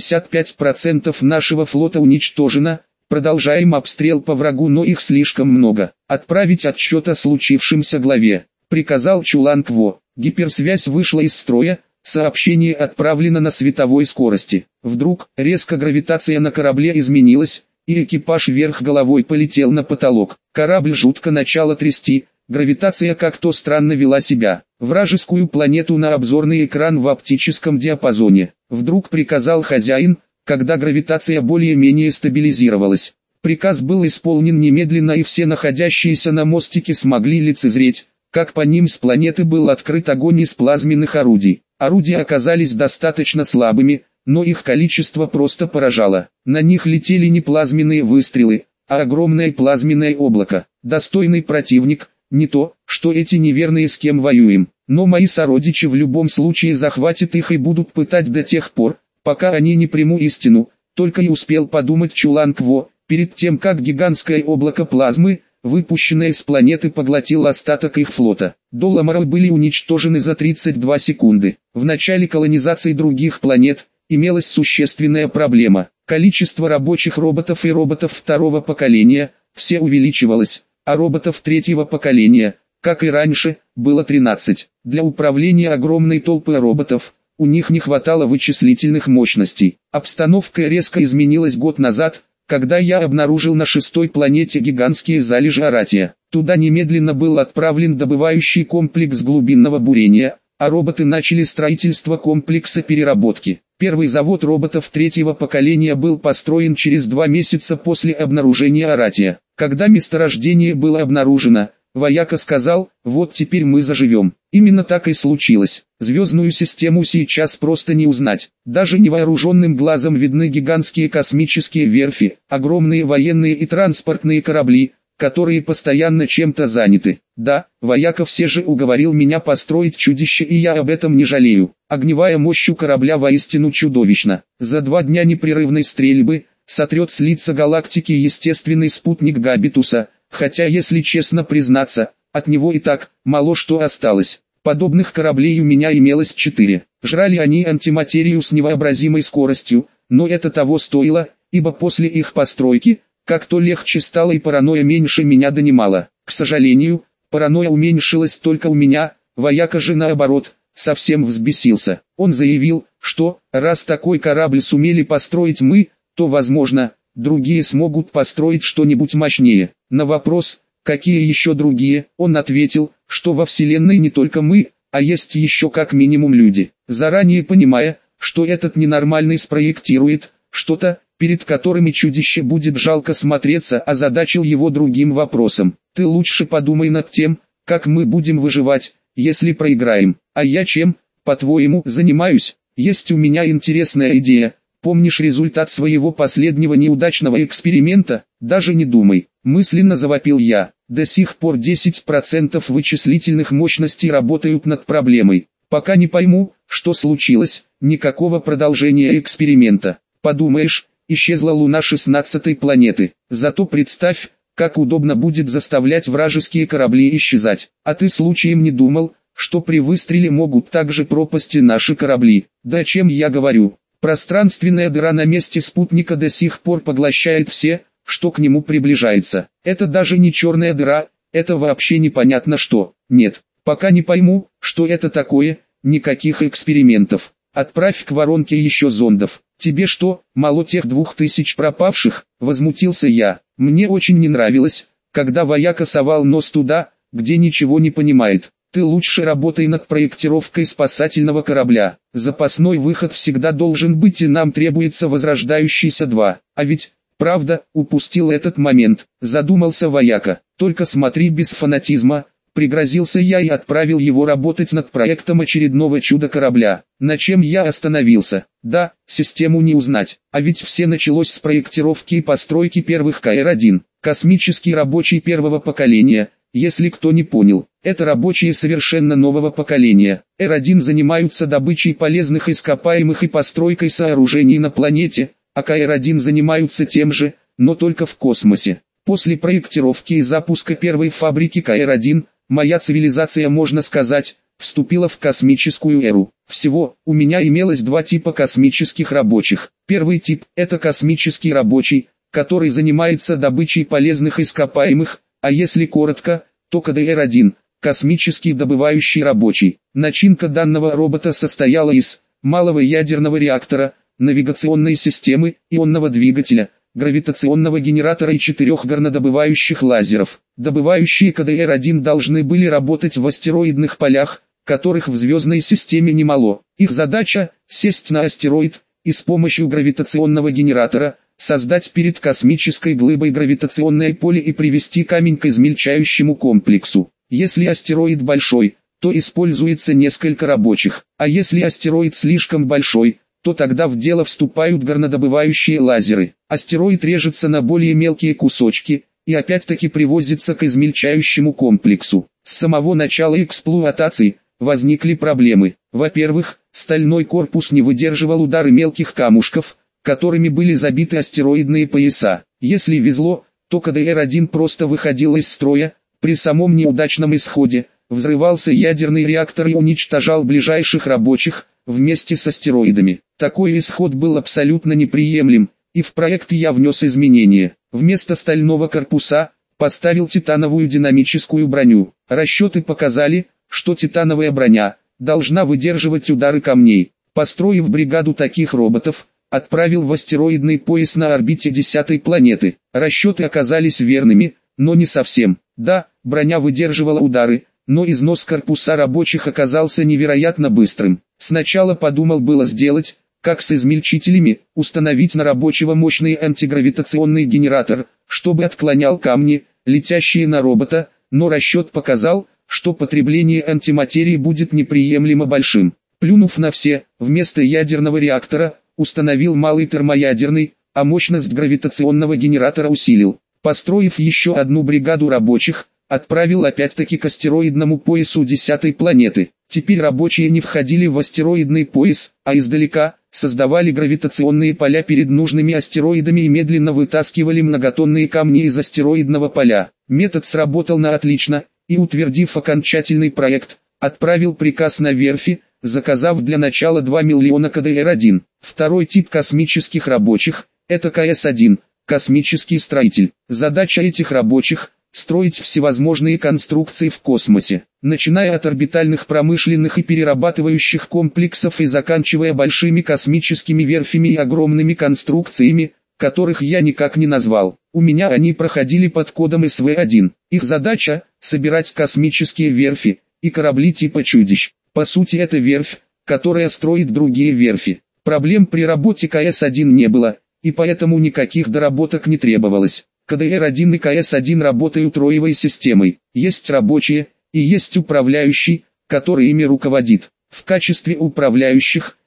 65% нашего флота уничтожено, продолжаем обстрел по врагу, но их слишком много. Отправить отчет о случившемся главе, приказал Чуланг. Гиперсвязь вышла из строя, сообщение отправлено на световой скорости. Вдруг, резко гравитация на корабле изменилась, и экипаж вверх головой полетел на потолок. Корабль жутко начало трясти. Гравитация как-то странно вела себя. Вражескую планету на обзорный экран в оптическом диапазоне. Вдруг приказал хозяин, когда гравитация более-менее стабилизировалась. Приказ был исполнен немедленно, и все находящиеся на мостике смогли лицезреть, как по ним с планеты был открыт огонь из плазменных орудий. Орудия оказались достаточно слабыми, но их количество просто поражало. На них летели не плазменные выстрелы, а огромное плазменное облако. Достойный противник. Не то, что эти неверные, с кем воюем, но мои сородичи в любом случае захватят их и будут пытать до тех пор, пока они не примут истину, только и успел подумать Чуланг перед тем, как гигантское облако плазмы, выпущенное с планеты, поглотило остаток их флота. Долламоры были уничтожены за 32 секунды. В начале колонизации других планет имелась существенная проблема. Количество рабочих роботов и роботов второго поколения все увеличивалось, а роботов третьего поколения, как и раньше, было 13. Для управления огромной толпой роботов, у них не хватало вычислительных мощностей. Обстановка резко изменилась год назад, когда я обнаружил на 6-й планете гигантские залежи аратия. Туда немедленно был отправлен добывающий комплекс глубинного бурения, а роботы начали строительство комплекса переработки. Первый завод роботов третьего поколения был построен через 2 месяца после обнаружения аратия. Когда месторождение было обнаружено, вояка сказал: вот теперь мы заживем. Именно так и случилось. Звездную систему сейчас просто не узнать. Даже невооруженным глазом видны гигантские космические верфи, огромные военные и транспортные корабли, которые постоянно чем-то заняты. Да, вояка все же уговорил меня построить чудище, и я об этом не жалею. Огневая мощь у корабля воистину чудовищна. За 2 дня непрерывной стрельбы сотрет с лица галактики естественный спутник Габитуса, хотя, если честно признаться, от него и так мало что осталось. Подобных кораблей у меня имелось 4. Жрали они антиматерию с невообразимой скоростью, но это того стоило, ибо после их постройки, как-то легче стало и паранойя меньше меня донимала. К сожалению, паранойя уменьшилась только у меня, вояка же наоборот, совсем взбесился. Он заявил, что, раз такой корабль сумели построить мы, то возможно, другие смогут построить что-нибудь мощнее. На вопрос, какие еще другие, он ответил, что во Вселенной не только мы, а есть еще как минимум люди. Заранее понимая, что этот ненормальный спроектирует что-то, перед которыми чудище будет жалко смотреться, озадачил его другим вопросом. Ты лучше подумай над тем, как мы будем выживать, если проиграем. А я чем, по-твоему, занимаюсь? Есть у меня интересная идея. Помнишь результат своего последнего неудачного эксперимента? Даже не думай. мысленно завопил я. До сих пор 10% вычислительных мощностей работают над проблемой. Пока не пойму, что случилось, никакого продолжения эксперимента. Подумаешь, исчезла Луна 16-й планеты. Зато представь, как удобно будет заставлять вражеские корабли исчезать. А ты случаем не думал, что при выстреле могут также пропасти наши корабли? Да о чем я говорю? Пространственная дыра на месте спутника до сих пор поглощает все, что к нему приближается. Это даже не черная дыра, это вообще непонятно что. Нет, пока не пойму, что это такое, никаких экспериментов. Отправь к воронке еще зондов. Тебе что, мало тех 2000 пропавших? Возмутился я. Мне очень не нравилось, когда вояка совал нос туда, где ничего не понимает. Ты лучше работай над проектировкой спасательного корабля. Запасной выход всегда должен быть, и нам требуется возрождающийся 2. А ведь, правда, упустил этот момент, задумался вояка. Только смотри без фанатизма, пригрозился я и отправил его работать над проектом очередного чудо-корабля. На чем я остановился? Да, систему не узнать. А ведь все началось с проектировки и постройки первых КР-1. Космический рабочий первого поколения. Если кто не понял, это рабочие совершенно нового поколения. Р-1 занимаются добычей полезных ископаемых и постройкой сооружений на планете, а КР-1 занимаются тем же, но только в космосе. После проектировки и запуска первой фабрики КР-1, моя цивилизация, можно сказать, вступила в космическую эру. Всего, у меня имелось 2 типа космических рабочих. Первый тип – это космический рабочий, который занимается добычей полезных ископаемых, а если коротко, то КДР-1 – космический добывающий рабочий. Начинка данного робота состояла из малого ядерного реактора, навигационной системы, ионного двигателя, гравитационного генератора и 4 горнодобывающих лазеров. Добывающие КДР-1 должны были работать в астероидных полях, которых в звездной системе немало. Их задача – сесть на астероид и с помощью гравитационного генератора создать перед космической глыбой гравитационное поле и привести камень к измельчающему комплексу. Если астероид большой, то используется несколько рабочих, а если астероид слишком большой, то тогда в дело вступают горнодобывающие лазеры. Астероид режется на более мелкие кусочки и опять-таки привозится к измельчающему комплексу. С самого начала эксплуатации возникли проблемы. Во-первых, стальной корпус не выдерживал удары мелких камушков, которыми были забиты астероидные пояса. Если везло, то КДР-1 просто выходил из строя. При самом неудачном исходе взрывался ядерный реактор и уничтожал ближайших рабочих вместе с астероидами. Такой исход был абсолютно неприемлем, и в проект я внес изменения. Вместо стального корпуса поставил титановую динамическую броню. Расчеты показали, что титановая броня должна выдерживать удары камней. Построив бригаду таких роботов, отправил в астероидный пояс на орбите 10-й планеты. Расчеты оказались верными, но не совсем. Да, броня выдерживала удары, но износ корпуса рабочих оказался невероятно быстрым. Сначала подумал было сделать, как с измельчителями, установить на рабочего мощный антигравитационный генератор, чтобы отклонял камни, летящие на робота, но расчет показал, что потребление антиматерии будет неприемлемо большим. Плюнув на все, вместо ядерного реактора, установил малый термоядерный, а мощность гравитационного генератора усилил. Построив еще одну бригаду рабочих, отправил опять-таки к астероидному поясу 10-й планеты. Теперь рабочие не входили в астероидный пояс, а издалека создавали гравитационные поля перед нужными астероидами и медленно вытаскивали многотонные камни из астероидного поля. Метод сработал на отлично, и утвердив окончательный проект, отправил приказ на верфи, заказав для начала 2 миллиона КДР-1. Второй тип космических рабочих – это КС-1, космический строитель. Задача этих рабочих – строить всевозможные конструкции в космосе, начиная от орбитальных промышленных и перерабатывающих комплексов и заканчивая большими космическими верфями и огромными конструкциями, которых я никак не назвал. У меня они проходили под кодом СВ-1. Их задача – собирать космические верфи и корабли типа чудищ. По сути это верфь, которая строит другие верфи. Проблем при работе КС-1 не было, и поэтому никаких доработок не требовалось. КДР-1 и КС-1 работают роевой системой. Есть рабочие, и есть управляющий, который ими руководит. В качестве управляющих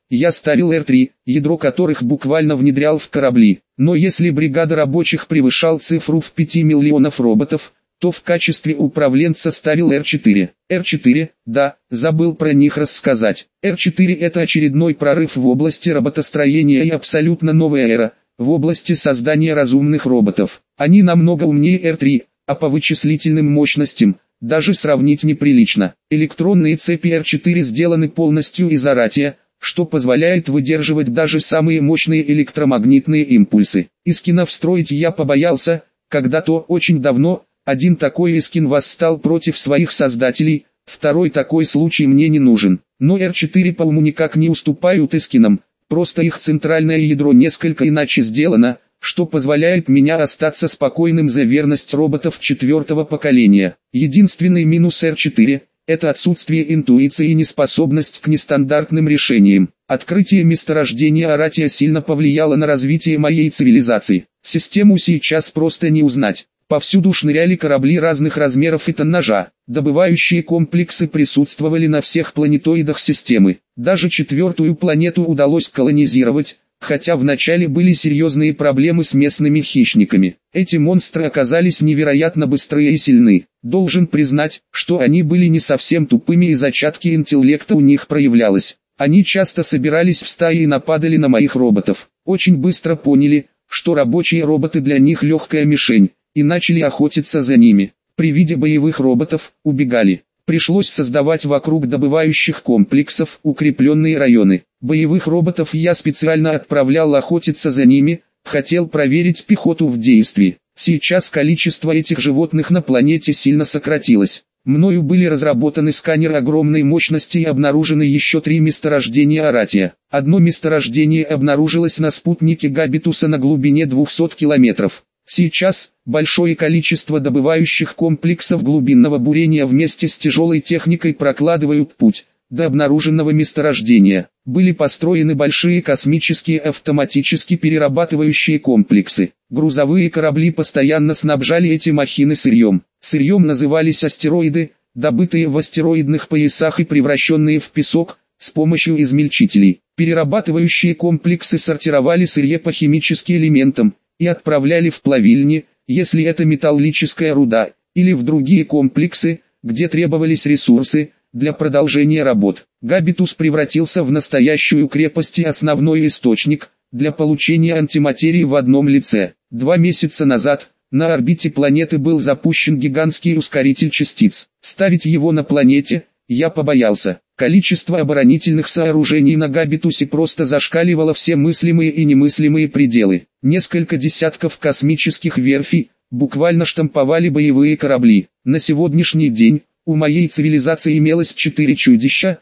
я ставил Р-3, ядро которых буквально внедрял в корабли. Но если бригада рабочих превышал цифру в 5 миллионов роботов, то в качестве управленца ставил Р-4. Р-4, да, забыл про них рассказать. Р-4 это очередной прорыв в области роботостроения и абсолютно новая эра в области создания разумных роботов. Они намного умнее Р-3, а по вычислительным мощностям даже сравнить неприлично. Электронные цепи Р-4 сделаны полностью из аратия, что позволяет выдерживать даже самые мощные электромагнитные импульсы. Искина встроить я побоялся, когда-то очень давно один такой Искин восстал против своих создателей, второй такой случай мне не нужен. Но Р-4 по уму никак не уступают Искинам, просто их центральное ядро несколько иначе сделано, что позволяет меня остаться спокойным за верность роботов 4-го поколения. Единственный минус Р-4 – это отсутствие интуиции и неспособность к нестандартным решениям. Открытие месторождения аратия сильно повлияло на развитие моей цивилизации. Систему сейчас просто не узнать. Повсюду шныряли корабли разных размеров и тоннажа. Добывающие комплексы присутствовали на всех планетоидах системы. Даже 4-ю планету удалось колонизировать, хотя вначале были серьезные проблемы с местными хищниками. Эти монстры оказались невероятно быстрые и сильны. Должен признать, что они были не совсем тупыми и зачатки интеллекта у них проявлялось. Они часто собирались в стаи и нападали на моих роботов. Очень быстро поняли, что рабочие роботы для них легкая мишень, и начали охотиться за ними. При виде боевых роботов убегали. Пришлось создавать вокруг добывающих комплексов укрепленные районы. Боевых роботов я специально отправлял охотиться за ними, хотел проверить пехоту в действии. Сейчас количество этих животных на планете сильно сократилось. Мною были разработаны сканеры огромной мощности и обнаружены еще 3 месторождения аратия. Одно месторождение обнаружилось на спутнике Габитуса на глубине 200 километров. Сейчас большое количество добывающих комплексов глубинного бурения вместе с тяжелой техникой прокладывают путь до обнаруженного месторождения. Были построены большие космические автоматически перерабатывающие комплексы. Грузовые корабли постоянно снабжали эти махины сырьем. Сырьем назывались астероиды, добытые в астероидных поясах и превращенные в песок с помощью измельчителей. Перерабатывающие комплексы сортировали сырье по химическим элементам и отправляли в плавильни, если это металлическая руда, или в другие комплексы, где требовались ресурсы для продолжения работ. Габитус превратился в настоящую крепость и основной источник для получения антиматерии в одном лице. 2 месяца назад на орбите планеты был запущен гигантский ускоритель частиц. Ставить его на планете я побоялся. Количество оборонительных сооружений на Габитусе просто зашкаливало все мыслимые и немыслимые пределы. Несколько десятков космических верфей буквально штамповали боевые корабли. На сегодняшний день у моей цивилизации имелось 4 чудища,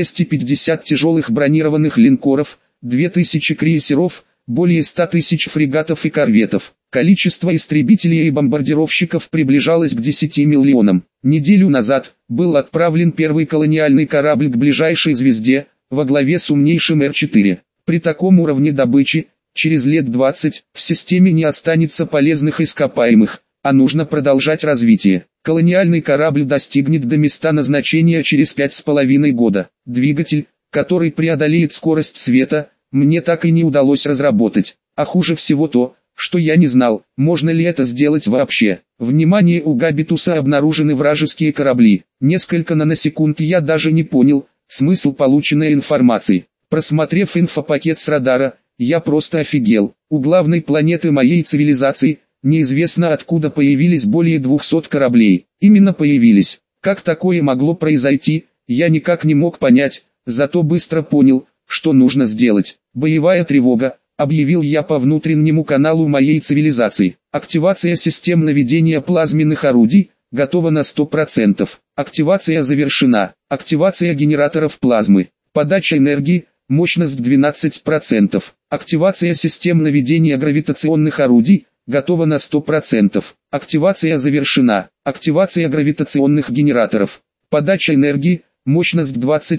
250 тяжелых бронированных линкоров, 2000 крейсеров, более 100 тысяч фрегатов и корветов. Количество истребителей и бомбардировщиков приближалось к 10 миллионам. Неделю назад был отправлен первый колониальный корабль к ближайшей звезде, во главе с умнейшим Р-4. При таком уровне добычи, через лет 20, в системе не останется полезных ископаемых, а нужно продолжать развитие. Колониальный корабль достигнет до места назначения через 5,5 года. Двигатель, который преодолеет скорость света, мне так и не удалось разработать. А хуже всего то, что я не знал, можно ли это сделать вообще. Внимание, у Габитуса обнаружены вражеские корабли. Несколько наносекунд я даже не понял смысл полученной информации. Просмотрев инфопакет с радара, я просто офигел. У главной планеты моей цивилизации неизвестно откуда появились более 200 кораблей. Именно появились. Как такое могло произойти, я никак не мог понять, зато быстро понял, что нужно сделать. Боевая тревога. Объявил я по внутреннему каналу моей цивилизации. Активация систем наведения плазменных орудий готова на 100%. Активация завершена. Активация генераторов плазмы. Подача энергии, мощность 12%. Активация систем наведения гравитационных орудий готова на 100%. Активация завершена. Активация гравитационных генераторов. Подача энергии, мощность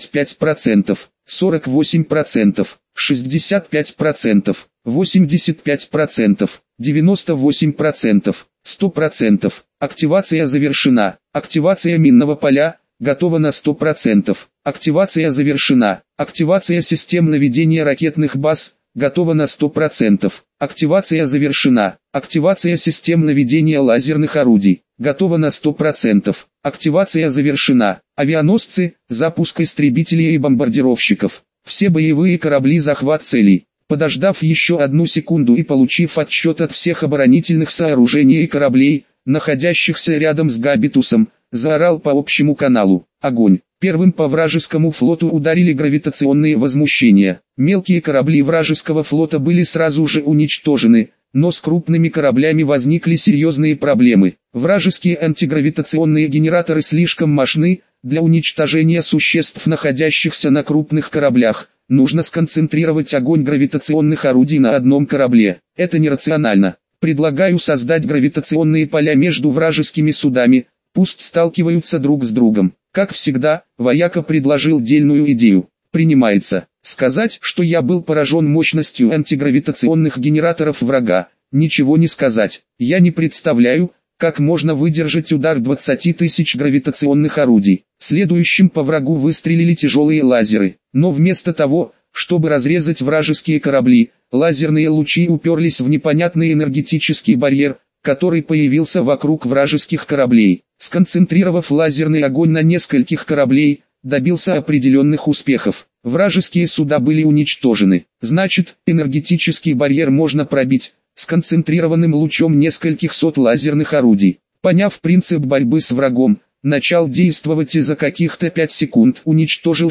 25%, 48%, 65%, 85%, 98%, 100%. Активация завершена. Активация минного поля, готова на 100%. Активация завершена. Активация систем наведения ракетных баз, готова на 100%. Активация завершена. Активация систем наведения лазерных орудий, готова на 100%. Активация завершена. Авианосцы, запуск истребителей и бомбардировщиков. Все боевые корабли, захват целей. Подождав еще 1 секунду и получив отсчет от всех оборонительных сооружений и кораблей, находящихся рядом с Габитусом, заорал по общему каналу: огонь! Первым по вражескому флоту ударили гравитационные возмущения. Мелкие корабли вражеского флота были сразу же уничтожены, но с крупными кораблями возникли серьезные проблемы. Вражеские антигравитационные генераторы слишком мощны для уничтожения существ, находящихся на крупных кораблях. Нужно сконцентрировать огонь гравитационных орудий на одном корабле. Это нерационально. Предлагаю создать гравитационные поля между вражескими судами, пусть сталкиваются друг с другом. Как всегда, вояка предложил дельную идею. Принимается. Сказать, что я был поражен мощностью антигравитационных генераторов врага, ничего не сказать. Я не представляю, как можно выдержать удар 20 тысяч гравитационных орудий. Следующим по врагу выстрелили тяжелые лазеры, но вместо того, чтобы разрезать вражеские корабли, лазерные лучи уперлись в непонятный энергетический барьер, который появился вокруг вражеских кораблей. Сконцентрировав лазерный огонь на нескольких кораблей, добился определенных успехов. Вражеские суда были уничтожены. Значит, энергетический барьер можно пробить сконцентрированным лучом нескольких сот лазерных орудий. Поняв принцип борьбы с врагом, начал действовать и за каких-то 5 секунд уничтожил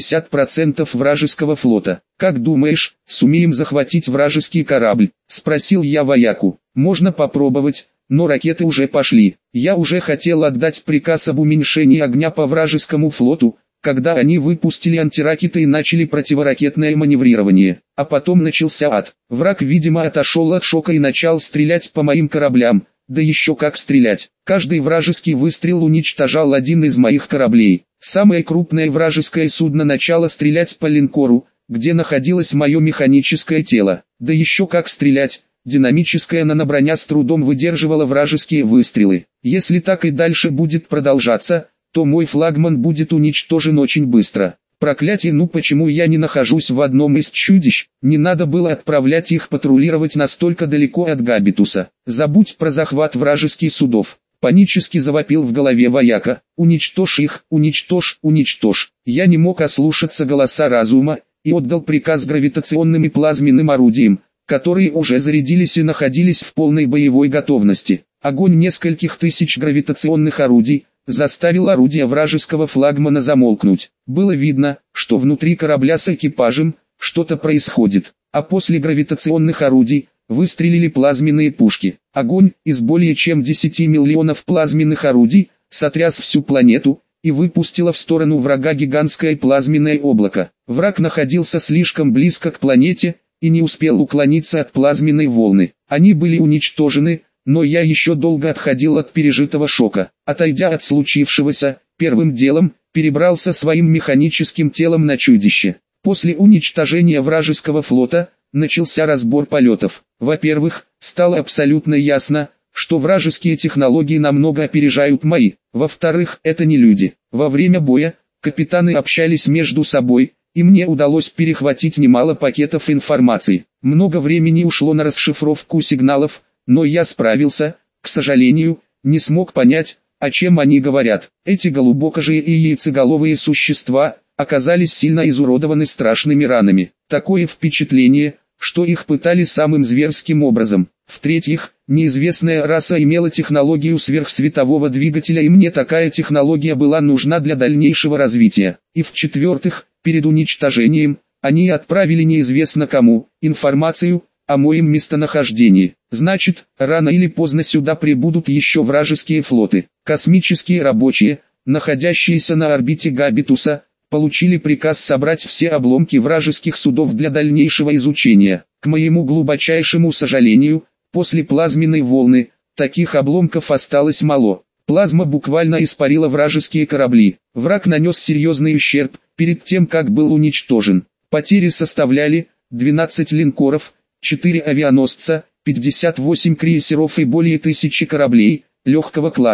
60% вражеского флота. «Как думаешь, сумеем захватить вражеский корабль?» – спросил я вояку. «Можно попробовать, но ракеты уже пошли. Я уже хотел отдать приказ об уменьшении огня по вражескому флоту, когда они выпустили антиракеты и начали противоракетное маневрирование. А потом начался ад. Враг, видимо, отошел от шока и начал стрелять по моим кораблям. Да еще как стрелять. Каждый вражеский выстрел уничтожал один из моих кораблей. Самое крупное вражеское судно начало стрелять по линкору, где находилось мое механическое тело. Да еще как стрелять. Динамическая наноброня с трудом выдерживала вражеские выстрелы. Если так и дальше будет продолжаться, то мой флагман будет уничтожен очень быстро. Проклятие, ну почему я не нахожусь в одном из чудищ? Не надо было отправлять их патрулировать настолько далеко от Габитуса. Забудь про захват вражеских судов. Панически завопил в голове вояка. Уничтожь их, уничтожь, уничтожь. Я не мог ослушаться голоса разума, и отдал приказ гравитационным и плазменным орудиям, которые уже зарядились и находились в полной боевой готовности. Огонь нескольких тысяч гравитационных орудий заставил орудия вражеского флагмана замолкнуть. Было видно, что внутри корабля с экипажем что-то происходит, а после гравитационных орудий выстрелили плазменные пушки. Огонь из более чем 10 миллионов плазменных орудий сотряс всю планету и выпустило в сторону врага гигантское плазменное облако. Враг находился слишком близко к планете и не успел уклониться от плазменной волны. Они были уничтожены, но я еще долго отходил от пережитого шока. Отойдя от случившегося, первым делом перебрался своим механическим телом на чудище. После уничтожения вражеского флота начался разбор полетов. Во-первых, стало абсолютно ясно, что вражеские технологии намного опережают мои. Во-вторых, это не люди. Во время боя капитаны общались между собой, и мне удалось перехватить немало пакетов информации. Много времени ушло на расшифровку сигналов, но я справился. К сожалению, не смог понять, о чем они говорят. Эти голубокожие и яйцеголовые существа оказались сильно изуродованы страшными ранами. Такое впечатление, что их пытали самым зверским образом. В-третьих, неизвестная раса имела технологию сверхсветового двигателя, и мне такая технология была нужна для дальнейшего развития. И в-четвертых, перед уничтожением, они отправили неизвестно кому информацию о моем местонахождении. Значит, рано или поздно сюда прибудут еще вражеские флоты. Космические рабочие, находящиеся на орбите Габитуса, получили приказ собрать все обломки вражеских судов для дальнейшего изучения. К моему глубочайшему сожалению, после плазменной волны, таких обломков осталось мало. Плазма буквально испарила вражеские корабли. Враг нанес серьезный ущерб перед тем, как был уничтожен. Потери составляли 12 линкоров, 4 авианосца, 58 крейсеров и более 1000 кораблей легкого класса.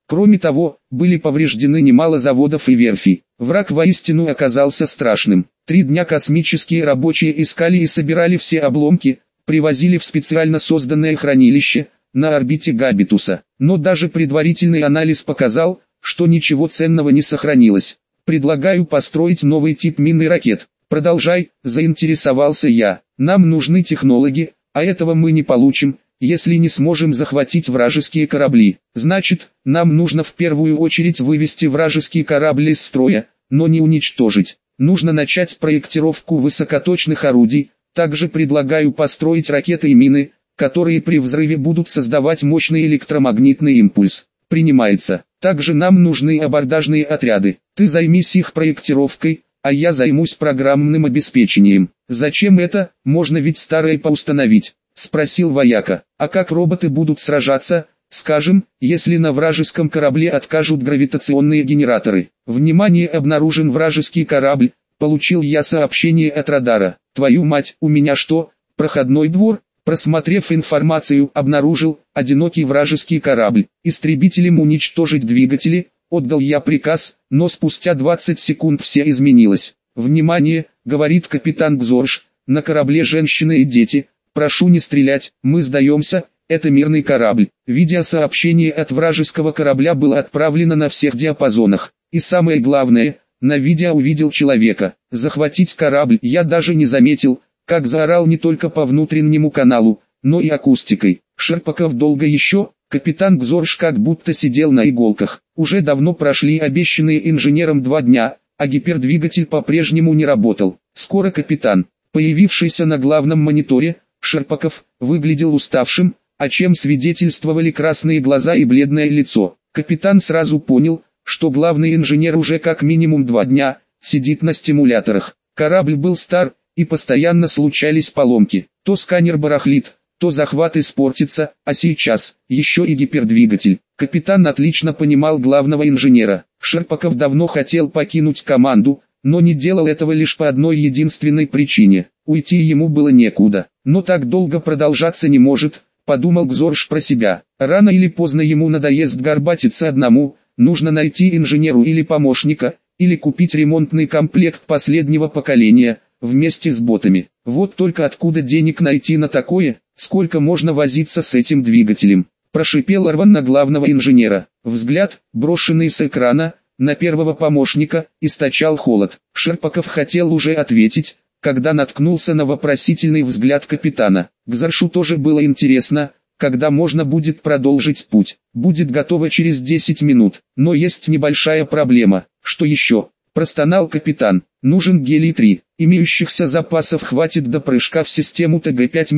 Кроме того, были повреждены немало заводов и верфей. Враг воистину оказался страшным. 3 дня космические рабочие искали и собирали все обломки, привозили в специально созданное хранилище на орбите Габитуса. Но даже предварительный анализ показал, что ничего ценного не сохранилось. Предлагаю построить новый тип минный ракет. Продолжай, заинтересовался я. Нам нужны технологи, а этого мы не получим, если не сможем захватить вражеские корабли. Значит, нам нужно в первую очередь вывести вражеский корабль из строя, но не уничтожить. Нужно начать проектировку высокоточных орудий. Также предлагаю построить ракеты и мины, которые при взрыве будут создавать мощный электромагнитный импульс. Принимается. Также нам нужны абордажные отряды. Ты займись их проектировкой, а я займусь программным обеспечением. Зачем это? Можно ведь старое поустановить, спросил вояка. А как роботы будут сражаться? Скажем, если на вражеском корабле откажут гравитационные генераторы. Внимание, обнаружен вражеский корабль. Получил я сообщение от радара. Твою мать, у меня что, проходной двор? Просмотрев информацию, обнаружил одинокий вражеский корабль. Истребителем уничтожить двигатели. Отдал я приказ, но спустя 20 секунд все изменилось. «Внимание!» — говорит капитан Гзорж, «на корабле женщины и дети. Прошу не стрелять, мы сдаемся, это мирный корабль». Видеосообщение от вражеского корабля было отправлено на всех диапазонах. И самое главное, на видео увидел человека. Захватить корабль я даже не заметил, как заорал не только по внутреннему каналу, но и акустикой. Шерпаков долго еще... Капитан Гзорж как будто сидел на иголках. Уже давно прошли обещанные инженером 2 дня, а гипердвигатель по-прежнему не работал. Скоро капитан, появившийся на главном мониторе, Шерпаков, выглядел уставшим, о чем свидетельствовали красные глаза и бледное лицо. Капитан сразу понял, что главный инженер уже как минимум 2 дня сидит на стимуляторах. Корабль был стар, и постоянно случались поломки. То сканер барахлит, то захват испортится, а сейчас еще и гипердвигатель. Капитан отлично понимал главного инженера. Шерпаков давно хотел покинуть команду, но не делал этого лишь по одной единственной причине. Уйти ему было некуда. Но так долго продолжаться не может, подумал Гзорж про себя. Рано или поздно ему надоест горбатиться одному, нужно найти инженеру или помощника, или купить ремонтный комплект последнего поколения, вместе с ботами. Вот только откуда денег найти на такое? Сколько можно возиться с этим двигателем? Прошипел Арван на главного инженера. Взгляд, брошенный с экрана, на первого помощника, источал холод. Шерпаков хотел уже ответить, когда наткнулся на вопросительный взгляд капитана. Гзоржу тоже было интересно, когда можно будет продолжить путь. Будет готово через 10 минут. Но есть небольшая проблема. Что еще? Простонал капитан. Нужен гелий-3. Имеющихся запасов хватит до прыжка в систему ТГ-5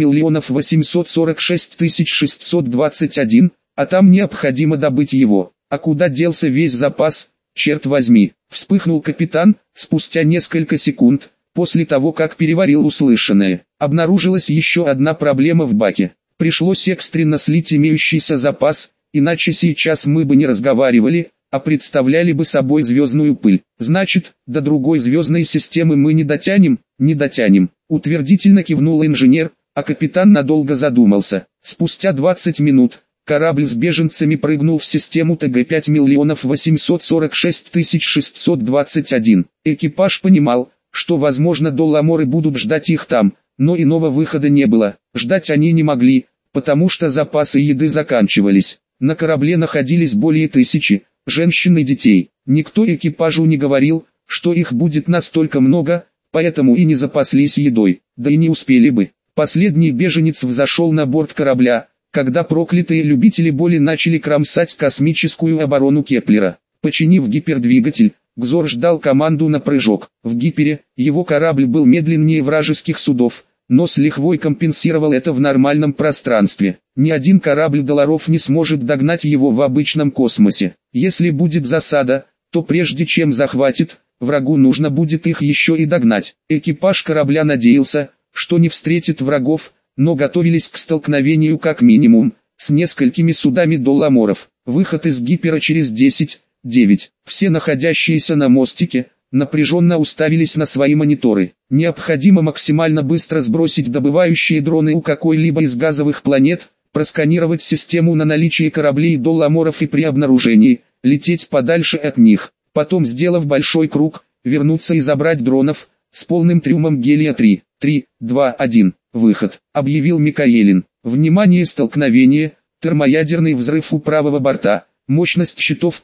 846 621, а там необходимо добыть его. А куда делся весь запас, черт возьми? Вспыхнул капитан, спустя несколько секунд, после того как переварил услышанное. Обнаружилась еще одна проблема в баке. Пришлось экстренно слить имеющийся запас, иначе сейчас мы бы не разговаривали, а представляли бы собой звездную пыль. Значит, до другой звездной системы мы не дотянем, утвердительно кивнул инженер, а капитан надолго задумался. Спустя 20 минут, корабль с беженцами прыгнул в систему ТГ-5 846 621. Экипаж понимал, что возможно долламоры будут ждать их там, но иного выхода не было. Ждать они не могли, потому что запасы еды заканчивались. На корабле находились более 1000 женщин и детей. Никто экипажу не говорил, что их будет настолько много, поэтому и не запаслись едой, да и не успели бы. Последний беженец взошел на борт корабля, когда проклятые любители боли начали кромсать космическую оборону Кеплера. Починив гипердвигатель, Гзорж дал команду на прыжок. В Гипере, его корабль был медленнее вражеских судов, но с лихвой компенсировал это в нормальном пространстве. Ни один корабль долларов не сможет догнать его в обычном космосе. Если будет засада, то прежде чем захватит, врагу нужно будет их еще и догнать. Экипаж корабля надеялся, что не встретит врагов, но готовились к столкновению как минимум, с несколькими судами долламоров. Выход из Гипера через 10-9. Все находящиеся на мостике напряженно уставились на свои мониторы. Необходимо максимально быстро сбросить добывающие дроны у какой-либо из газовых планет, просканировать систему на наличие кораблей долламоров и при обнаружении, лететь подальше от них, потом, сделав большой круг, вернуться и забрать дронов, с полным трюмом гелия-3. 3, 2, 1, выход, объявил Микаэлин. Внимание, столкновение, термоядерный взрыв у правого борта, мощность щитов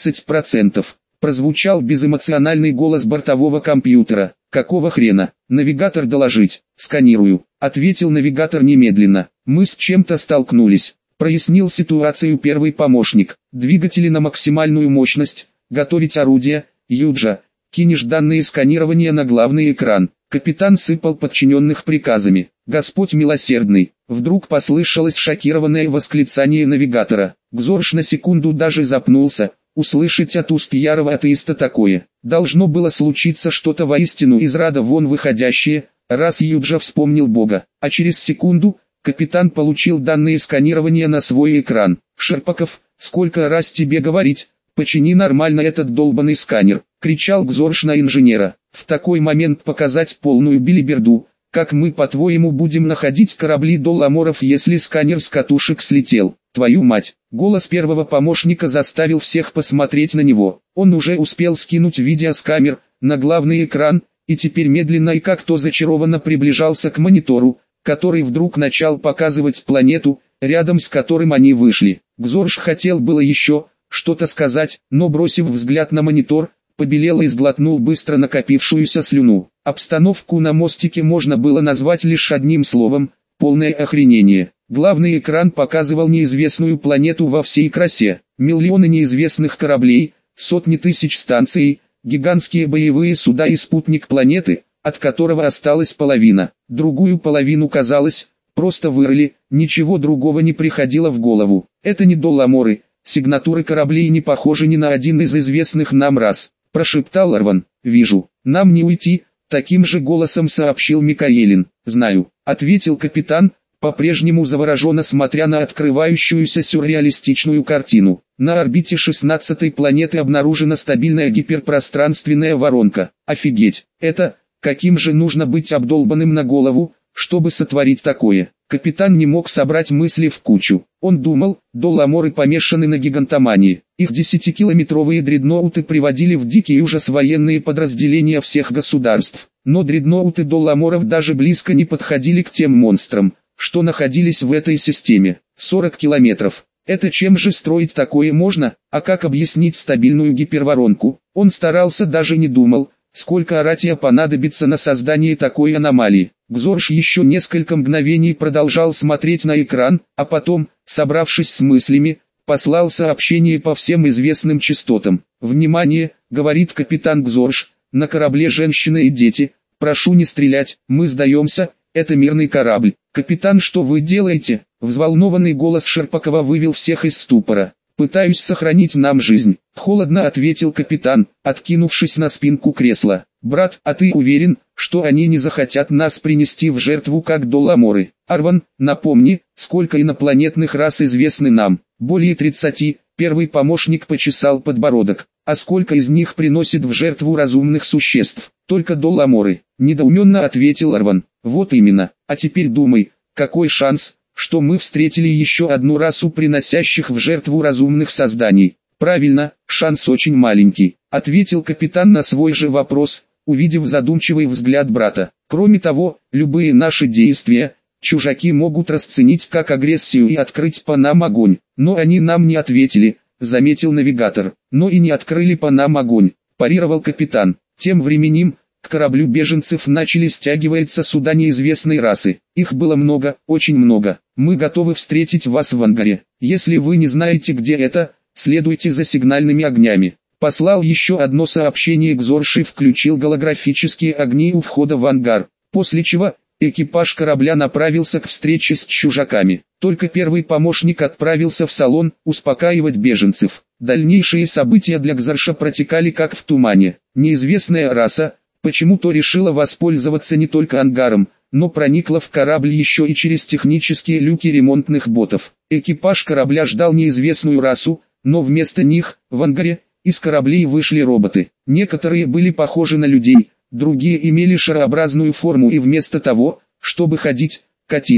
15%. Прозвучал безэмоциональный голос бортового компьютера. «Какого хрена? Навигатор, доложить». «Сканирую», — ответил навигатор немедленно. «Мы с чем-то столкнулись», — прояснил ситуацию первый помощник. «Двигатели на максимальную мощность, готовить орудия, Юджа, кинешь данные сканирования на главный экран». Капитан сыпал подчиненных приказами. «Господь милосердный!» Вдруг послышалось шокированное восклицание навигатора. Гзорш на секунду даже запнулся. Услышать от уст ярого атеиста такое, должно было случиться что-то воистину из ряда вон выходящее, раз Юджа вспомнил Бога, а через секунду, капитан получил данные сканирования на свой экран. «Шерпаков, сколько раз тебе говорить, почини нормально этот долбанный сканер», кричал Гзорш на инженера. «В такой момент показать полную билиберду, как мы по-твоему будем находить корабли долламоров, если сканер с катушек слетел? Твою мать!» Голос первого помощника заставил всех посмотреть на него. Он уже успел скинуть видео с камер на главный экран, и теперь медленно и как-то зачарованно приближался к монитору, который вдруг начал показывать планету, рядом с которым они вышли. Гзорш хотел было еще что-то сказать, но, бросив взгляд на монитор, побелел и сглотнул быстро накопившуюся слюну. Обстановку на мостике можно было назвать лишь одним словом – полное охренение. Главный экран показывал неизвестную планету во всей красе, миллионы неизвестных кораблей, сотни тысяч станций, гигантские боевые суда и спутник планеты, от которого осталась половина. Другую половину, казалось, просто вырыли, ничего другого не приходило в голову. Это не долламоры, сигнатуры кораблей не похожи ни на один из известных нам рас, прошептал Арван. «Вижу, нам не уйти», таким же голосом сообщил Микаэлин. «Знаю», ответил капитан, по-прежнему завороженно смотря на открывающуюся сюрреалистичную картину. На орбите 16-й планеты обнаружена стабильная гиперпространственная воронка. Офигеть, это, каким же нужно быть обдолбанным на голову, чтобы сотворить такое? Капитан не мог собрать мысли в кучу. Он думал, долламоры помешаны на гигантомании. Их 10-километровые дредноуты приводили в дикий ужас военные подразделения всех государств. Но дредноуты долламоров даже близко не подходили к тем монстрам, что находились в этой системе. 40 километров. Это чем же строить такое можно, а как объяснить стабильную гиперворонку? Он старался, даже не думал, сколько оратия понадобится на создание такой аномалии. Гзорш еще несколько мгновений продолжал смотреть на экран, а потом, собравшись с мыслями, послал сообщение по всем известным частотам. «Внимание», — говорит капитан Гзорш, — «на корабле женщины и дети, прошу не стрелять, мы сдаемся, это мирный корабль». «Капитан, что вы делаете?» Взволнованный голос Шерпакова вывел всех из ступора. «Пытаюсь сохранить нам жизнь», — холодно ответил капитан, откинувшись на спинку кресла. «Брат, а ты уверен, что они не захотят нас принести в жертву как долламоры? Арван, напомни, сколько инопланетных рас известны нам?» «Более 30, первый помощник почесал подбородок. «А сколько из них приносит в жертву разумных существ?» «Только долламоры», — недоуменно ответил Арван. «Вот именно, а теперь думай, какой шанс, что мы встретили еще одну расу приносящих в жертву разумных созданий?» «Правильно, шанс очень маленький», — ответил капитан на свой же вопрос, увидев задумчивый взгляд брата. «Кроме того, любые наши действия, чужаки могут расценить как агрессию и открыть по нам огонь. Но они нам не ответили», — заметил навигатор. «Но и не открыли по нам огонь», — парировал капитан. Тем временем, к кораблю беженцев начали стягиваться суда неизвестной расы. Их было много, очень много. «Мы готовы встретить вас в ангаре. Если вы не знаете, где это, следуйте за сигнальными огнями». Послал еще одно сообщение Гзорш и включил голографические огни у входа в ангар, после чего экипаж корабля направился к встрече с чужаками. Только первый помощник отправился в салон успокаивать беженцев. Дальнейшие события для Гзорша протекали как в тумане. Неизвестная раса почему-то решила воспользоваться не только ангаром, но проникла в корабль еще и через технические люки ремонтных ботов. Экипаж корабля ждал неизвестную расу, но вместо них, в ангаре, из кораблей вышли роботы. Некоторые были похожи на людей, другие имели шарообразную форму и вместо того, чтобы ходить, катились.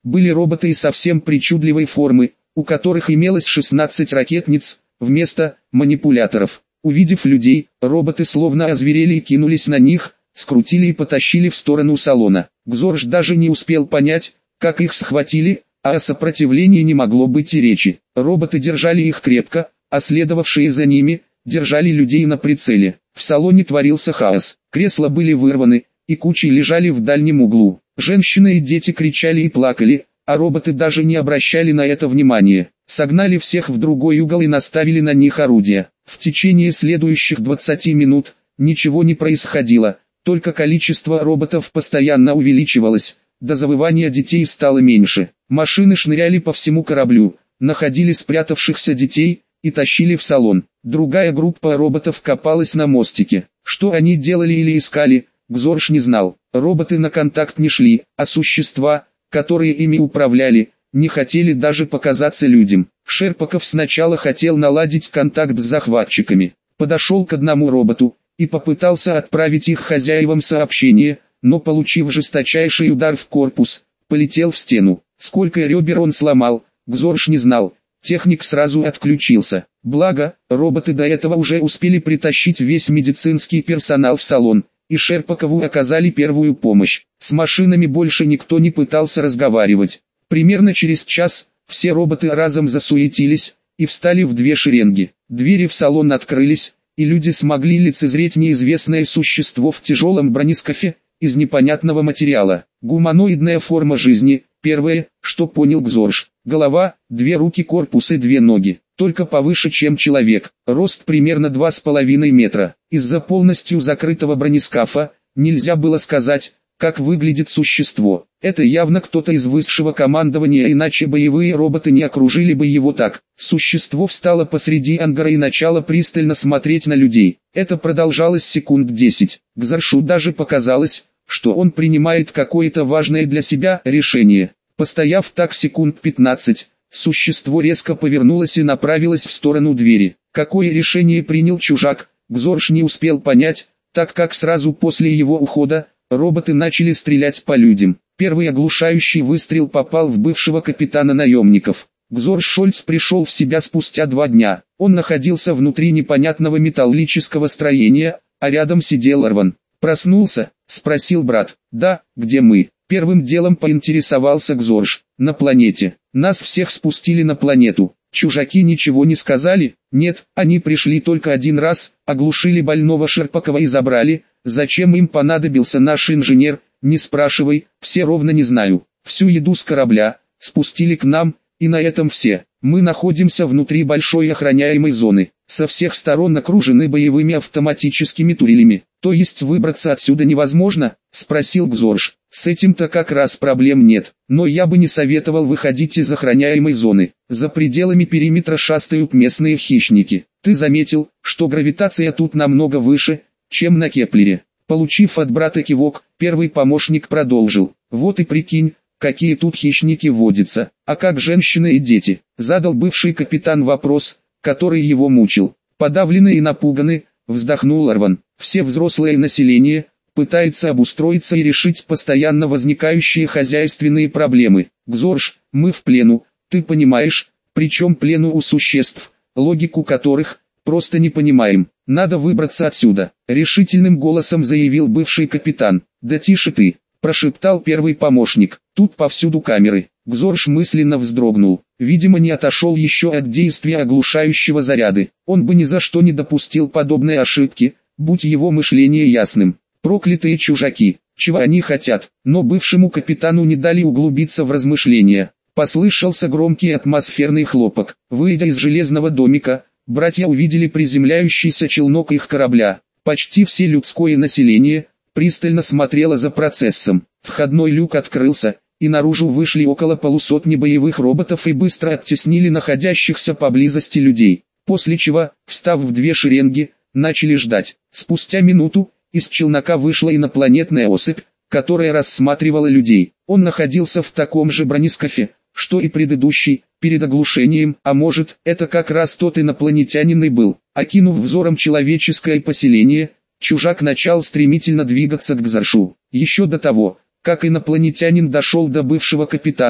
Были роботы и совсем причудливой формы, у которых имелось 16 ракетниц, вместо манипуляторов. Увидев людей, роботы словно озверели и кинулись на них, скрутили и потащили в сторону салона. Гзорж даже не успел понять, как их схватили, а о сопротивлении не могло быть и речи. Роботы держали их крепко, а следовавшие за ними, держали людей на прицеле. В салоне творился хаос. Кресла были вырваны, и кучей лежали в дальнем углу. Женщины и дети кричали и плакали, а роботы даже не обращали на это внимания. Согнали всех в другой угол и наставили на них орудия. В течение следующих 20 минут ничего не происходило, только количество роботов постоянно увеличивалось, до завывания детей стало меньше. Машины шныряли по всему кораблю, находили спрятавшихся детей и тащили в салон. Другая группа роботов копалась на мостике. Что они делали или искали, Гзорж не знал. Роботы на контакт не шли, а существа, которые ими управляли, не хотели даже показаться людям. Шерпаков сначала хотел наладить контакт с захватчиками. Подошел к одному роботу и попытался отправить их хозяевам сообщение, но получив жесточайший удар в корпус, полетел в стену. Сколько ребер он сломал, Гзорж не знал. Техник сразу отключился. Благо, роботы до этого уже успели притащить весь медицинский персонал в салон, и Шерпакову оказали первую помощь. С машинами больше никто не пытался разговаривать. Примерно через час, все роботы разом засуетились и встали в две шеренги. Двери в салон открылись, и люди смогли лицезреть неизвестное существо в тяжелом бронескафе, из непонятного материала. Гуманоидная форма жизни, первое, что понял Гзорж. Голова, две руки, корпус и две ноги, только повыше, чем человек. Рост примерно 2,5 метра. Из-за полностью закрытого бронескафа, нельзя было сказать, как выглядит существо. Это явно кто-то из высшего командования, иначе боевые роботы не окружили бы его так. Существо встало посреди ангара и начало пристально смотреть на людей. Это продолжалось секунд 10. Гзоржу даже показалось, что он принимает какое-то важное для себя решение. Постояв так секунд 15, существо резко повернулось и направилось в сторону двери. Какое решение принял чужак, Гзорж не успел понять, так как сразу после его ухода, роботы начали стрелять по людям. Первый оглушающий выстрел попал в бывшего капитана наемников. Гзорж Шольц пришел в себя спустя 2 дня. Он находился внутри непонятного металлического строения, а рядом сидел Арван. «Проснулся?» — спросил брат. «Да, где мы?» Первым делом поинтересовался Гзорж. «На планете. Нас всех спустили на планету. Чужаки ничего не сказали?» «Нет, они пришли только один раз, оглушили больного Шерпакова и забрали. Зачем им понадобился наш инженер, не спрашивай, все ровно не знаю. Всю еду с корабля спустили к нам, и на этом все. Мы находимся внутри большой охраняемой зоны, со всех сторон окружены боевыми автоматическими турелями. То есть выбраться отсюда невозможно?» — спросил Гзорж. «С этим-то как раз проблем нет, но я бы не советовал выходить из охраняемой зоны. За пределами периметра шастают местные хищники. Ты заметил, что гравитация тут намного выше, чем на Кеплере?» Получив от брата кивок, первый помощник продолжил. «Вот и прикинь, какие тут хищники водятся, а как женщины и дети?» Задал бывший капитан вопрос, который его мучил. Подавленный и напуганный, вздохнул Арван. «Все взрослое население пытается обустроиться и решить постоянно возникающие хозяйственные проблемы. Гзорж, мы в плену, ты понимаешь, причем плену у существ, логику которых просто не понимаем. Надо выбраться отсюда», — решительным голосом заявил бывший капитан. «Да тише ты», — прошептал первый помощник. «Тут повсюду камеры». Гзорж мысленно вздрогнул. Видимо, не отошел еще от действия оглушающего заряда. Он бы ни за что не допустил подобной ошибки, будь его мышление ясным. Проклятые чужаки, чего они хотят? Но бывшему капитану не дали углубиться в размышления. Послышался громкий атмосферный хлопок. Выйдя из железного домика, братья увидели приземляющийся челнок их корабля. Почти все людское население пристально смотрело за процессом. Входной люк открылся, и наружу вышли около полусотни боевых роботов и быстро оттеснили находящихся поблизости людей. После чего, встав в две шеренги, начали ждать. Спустя минуту, из челнока вышла инопланетная особь, которая рассматривала людей. Он находился в таком же бронескафе, что и предыдущий, перед оглушением, а может, это как раз тот инопланетянин и был. Окинув взором человеческое поселение, чужак начал стремительно двигаться к Гзоржу. Еще до того, как инопланетянин дошел до бывшего капитана,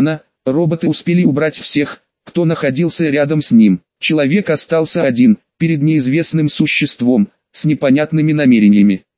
Роботы успели убрать всех, кто находился рядом с ним. Человек остался один, перед неизвестным существом, с непонятными намерениями.